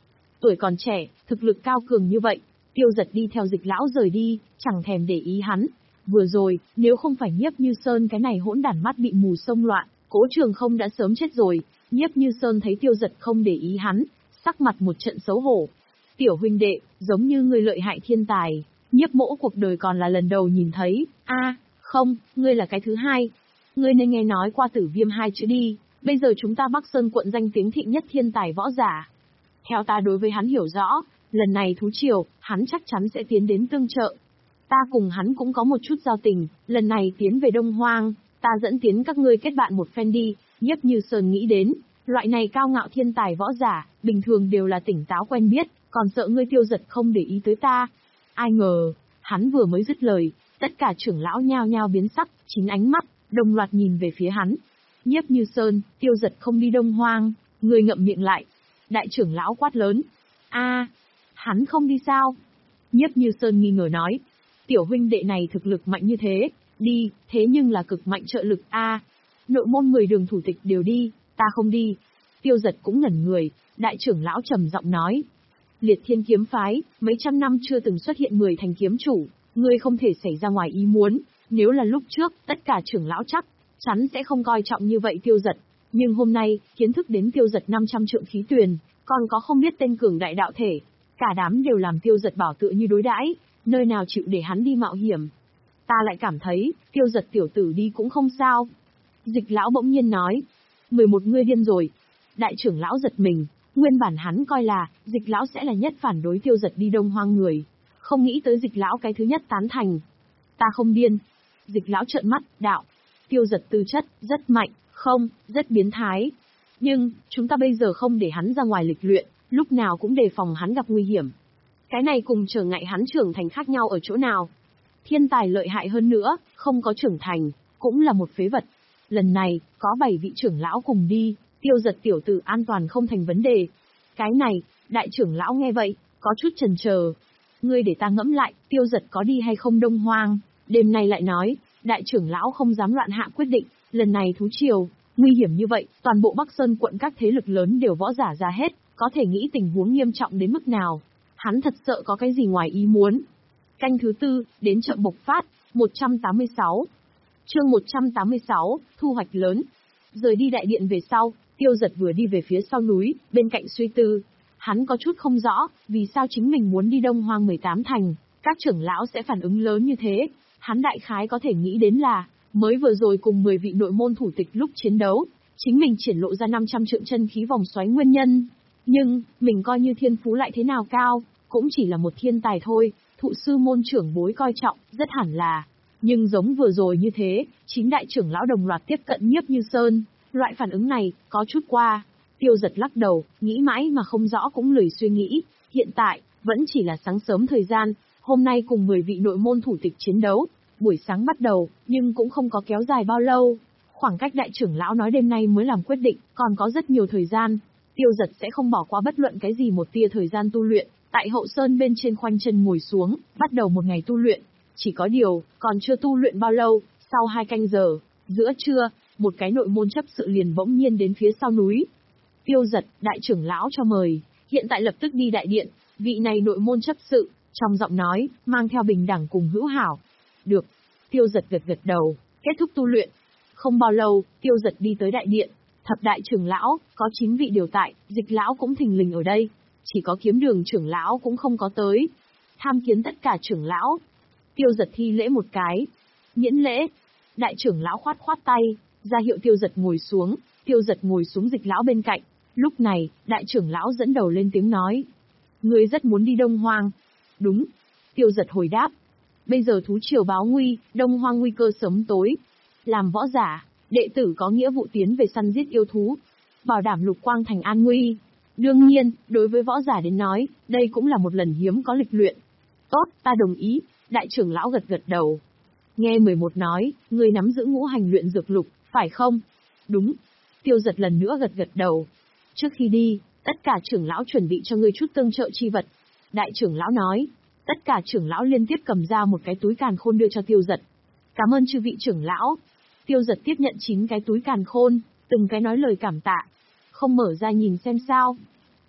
tuổi còn trẻ, thực lực cao cường như vậy. Tiêu Giật đi theo Dịch lão rời đi, chẳng thèm để ý hắn. Vừa rồi, nếu không phải Nhiếp Như Sơn cái này hỗn đản mắt bị mù xông loạn, Cố Trường Không đã sớm chết rồi. Nhiếp Như Sơn thấy Tiêu Giật không để ý hắn, sắc mặt một trận xấu hổ. Tiểu huynh đệ, giống như người lợi hại thiên tài, Nhiếp mỗ cuộc đời còn là lần đầu nhìn thấy. A, à, không, ngươi là cái thứ hai. Ngươi nên nghe nói qua Tử Viêm hai chữ đi, bây giờ chúng ta Bắc Sơn quận danh tiếng thịnh nhất thiên tài võ giả. Theo ta đối với hắn hiểu rõ, lần này thú triều, hắn chắc chắn sẽ tiến đến tương trợ. Ta cùng hắn cũng có một chút giao tình, lần này tiến về Đông Hoang, ta dẫn tiến các ngươi kết bạn một phen đi. Nhiếp Như Sơn nghĩ đến, loại này cao ngạo thiên tài võ giả, bình thường đều là tỉnh táo quen biết, còn sợ ngươi Tiêu Giật không để ý tới ta. Ai ngờ, hắn vừa mới dứt lời, tất cả trưởng lão nhao nhao biến sắc, chín ánh mắt, đồng loạt nhìn về phía hắn. Nhiếp Như Sơn, Tiêu Giật không đi Đông Hoang, người ngậm miệng lại. Đại trưởng lão quát lớn. A, hắn không đi sao? Nhiếp Như Sơn nghi ngờ nói. Tiểu huynh đệ này thực lực mạnh như thế, đi, thế nhưng là cực mạnh trợ lực a. Nội môn mười đường thủ tịch đều đi, ta không đi. Tiêu Giật cũng ngẩn người, đại trưởng lão trầm giọng nói. Liệt Thiên kiếm phái, mấy trăm năm chưa từng xuất hiện người thành kiếm chủ, ngươi không thể xảy ra ngoài ý muốn, nếu là lúc trước, tất cả trưởng lão chắc chắn sẽ không coi trọng như vậy Tiêu Giật. Nhưng hôm nay, kiến thức đến Tiêu Giật năm trăm trượng khí tuyền, còn có không biết tên cường đại đạo thể, cả đám đều làm Tiêu Giật bảo tự như đối đãi, nơi nào chịu để hắn đi mạo hiểm. Ta lại cảm thấy, Tiêu Giật tiểu tử đi cũng không sao. Dịch lão bỗng nhiên nói, mười một ngươi điên rồi. Đại trưởng lão giật mình, nguyên bản hắn coi là, Dịch lão sẽ là nhất phản đối Tiêu Giật đi Đông Hoang người. Không nghĩ tới Dịch lão cái thứ nhất tán thành. Ta không điên. Dịch lão trợn mắt, đạo. Tiêu Giật tư chất, rất mạnh, không, rất biến thái. Nhưng, chúng ta bây giờ không để hắn ra ngoài lịch luyện, lúc nào cũng đề phòng hắn gặp nguy hiểm. Cái này cùng trở ngại hắn trưởng thành khác nhau ở chỗ nào? Thiên tài lợi hại hơn nữa, không có trưởng thành, cũng là một phế vật. Lần này, có bảy vị trưởng lão cùng đi, Tiêu Giật tiểu tử an toàn không thành vấn đề. Cái này, đại trưởng lão nghe vậy, có chút chần chờ. Ngươi để ta ngẫm lại, Tiêu Giật có đi hay không Đông Hoang, đêm nay lại nói, đại trưởng lão không dám loạn hạ quyết định, lần này thú triều, nguy hiểm như vậy, toàn bộ Bắc Sơn quận các thế lực lớn đều võ giả ra hết, có thể nghĩ tình huống nghiêm trọng đến mức nào. Hắn thật sợ có cái gì ngoài ý muốn. Canh thứ tư, đến chậm bộc phát, một trăm tám mươi sáu. Chương một trăm tám mươi sáu, thu hoạch lớn. Rời đi đại điện về sau, Tiêu Giật vừa đi về phía sau núi, bên cạnh suy tư. Hắn có chút không rõ, vì sao chính mình muốn đi Đông Hoang mười tám thành, các trưởng lão sẽ phản ứng lớn như thế. Hắn đại khái có thể nghĩ đến là, mới vừa rồi cùng mười vị nội môn thủ tịch lúc chiến đấu, chính mình triển lộ ra năm trăm trượng chân khí vòng xoáy nguyên nhân. Nhưng, mình coi như thiên phú lại thế nào cao, cũng chỉ là một thiên tài thôi, thụ sư môn trưởng bối coi trọng, rất hẳn là. Nhưng giống vừa rồi như thế, chín đại trưởng lão đồng loạt tiếp cận Nhiếp Như Sơn, loại phản ứng này, có chút qua. Tiêu Giật lắc đầu, nghĩ mãi mà không rõ cũng lười suy nghĩ, hiện tại, vẫn chỉ là sáng sớm thời gian, hôm nay cùng mười vị nội môn thủ tịch chiến đấu, buổi sáng bắt đầu, nhưng cũng không có kéo dài bao lâu. Khoảng cách đại trưởng lão nói đêm nay mới làm quyết định, còn có rất nhiều thời gian. Tiêu Giật sẽ không bỏ qua bất luận cái gì một tia thời gian tu luyện, tại hậu sơn bên trên khoanh chân ngồi xuống, bắt đầu một ngày tu luyện. Chỉ có điều, còn chưa tu luyện bao lâu, sau hai canh giờ, giữa trưa, một cái nội môn chấp sự liền bỗng nhiên đến phía sau núi. Tiêu Giật, đại trưởng lão cho mời, hiện tại lập tức đi đại điện, vị này nội môn chấp sự, trong giọng nói, mang theo bình đẳng cùng hữu hảo. Được. Tiêu Giật gật gật đầu, kết thúc tu luyện. Không bao lâu, Tiêu Giật đi tới đại điện, thập đại trưởng lão, có chín vị đều tại, Dịch lão cũng thình lình ở đây. Chỉ có Kiếm Đường trưởng lão cũng không có tới. Tham kiến tất cả trưởng lão. Tiêu Giật thi lễ một cái. Miễn lễ. Đại trưởng lão khoát khoát tay, ra hiệu Tiêu Giật ngồi xuống. Tiêu Giật ngồi xuống Dịch lão bên cạnh. Lúc này, đại trưởng lão dẫn đầu lên tiếng nói. Ngươi rất muốn đi Đông Hoang. Đúng. Tiêu Giật hồi đáp. Bây giờ thú triều báo nguy, Đông Hoang nguy cơ sớm tối. Làm võ giả, đệ tử có nghĩa vụ tiến về săn giết yêu thú, bảo đảm Lục Quang thành an nguy. Đương nhiên, đối với võ giả đến nói, đây cũng là một lần hiếm có lịch luyện. Tốt, ta đồng ý, đại trưởng lão gật gật đầu. Nghe mười một nói, ngươi nắm giữ ngũ hành luyện dược lục, phải không? Đúng. Tiêu Giật lần nữa gật gật đầu. Trước khi đi, tất cả trưởng lão chuẩn bị cho ngươi chút tương trợ chi vật. Đại trưởng lão nói. Tất cả trưởng lão liên tiếp cầm ra một cái túi càn khôn đưa cho Tiêu Giật. Cảm ơn chư vị trưởng lão. Tiêu Giật tiếp nhận chín cái túi càn khôn, từng cái nói lời cảm tạ. Không mở ra nhìn xem sao.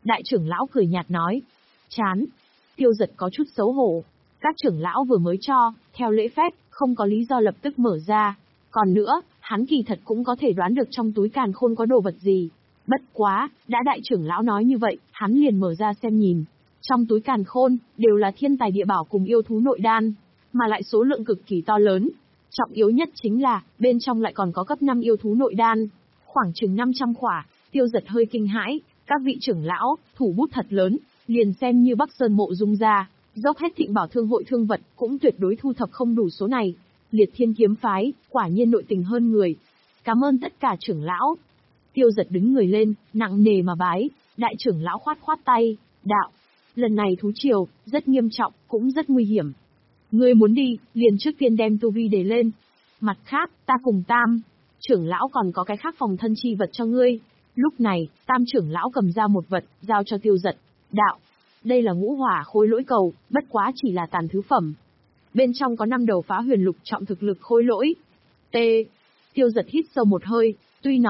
Đại trưởng lão cười nhạt nói. Chán. Tiêu Giật có chút xấu hổ. Các trưởng lão vừa mới cho, theo lễ phép, không có lý do lập tức mở ra. Còn nữa, hắn kỳ thật cũng có thể đoán được trong túi càn khôn có đồ vật gì. Bất quá, đã đại trưởng lão nói như vậy, hắn liền mở ra xem nhìn. Trong túi càn khôn, đều là thiên tài địa bảo cùng yêu thú nội đan, mà lại số lượng cực kỳ to lớn. Trọng yếu nhất chính là, bên trong lại còn có cấp năm yêu thú nội đan, khoảng chừng năm trăm khỏa. Tiêu Giật hơi kinh hãi, các vị trưởng lão, thủ bút thật lớn, liền xem như Bắc Sơn Mộ Dung ra, dốc hết Thịnh Bảo Thương hội thương vật, cũng tuyệt đối thu thập không đủ số này. Liệt Thiên kiếm phái, quả nhiên nội tình hơn người. Cảm ơn tất cả trưởng lão. Tiêu Giật đứng người lên, nặng nề mà bái. Đại trưởng lão khoát khoát tay, đạo: lần này thú triều, rất nghiêm trọng, cũng rất nguy hiểm. Ngươi muốn đi, liền trước tiên đem tu vi để lên. Mặt khác, ta cùng Tam trưởng lão còn có cái khác phòng thân chi vật cho ngươi. Lúc này, Tam trưởng lão cầm ra một vật, giao cho Tiêu Giật. Đạo: đây là ngũ hỏa khôi lỗi cầu, bất quá chỉ là tàn thứ phẩm. Bên trong có năm đầu phá huyền lục trọng thực lực khôi lỗi. T. Tiêu Giật hít sâu một hơi, tuy nói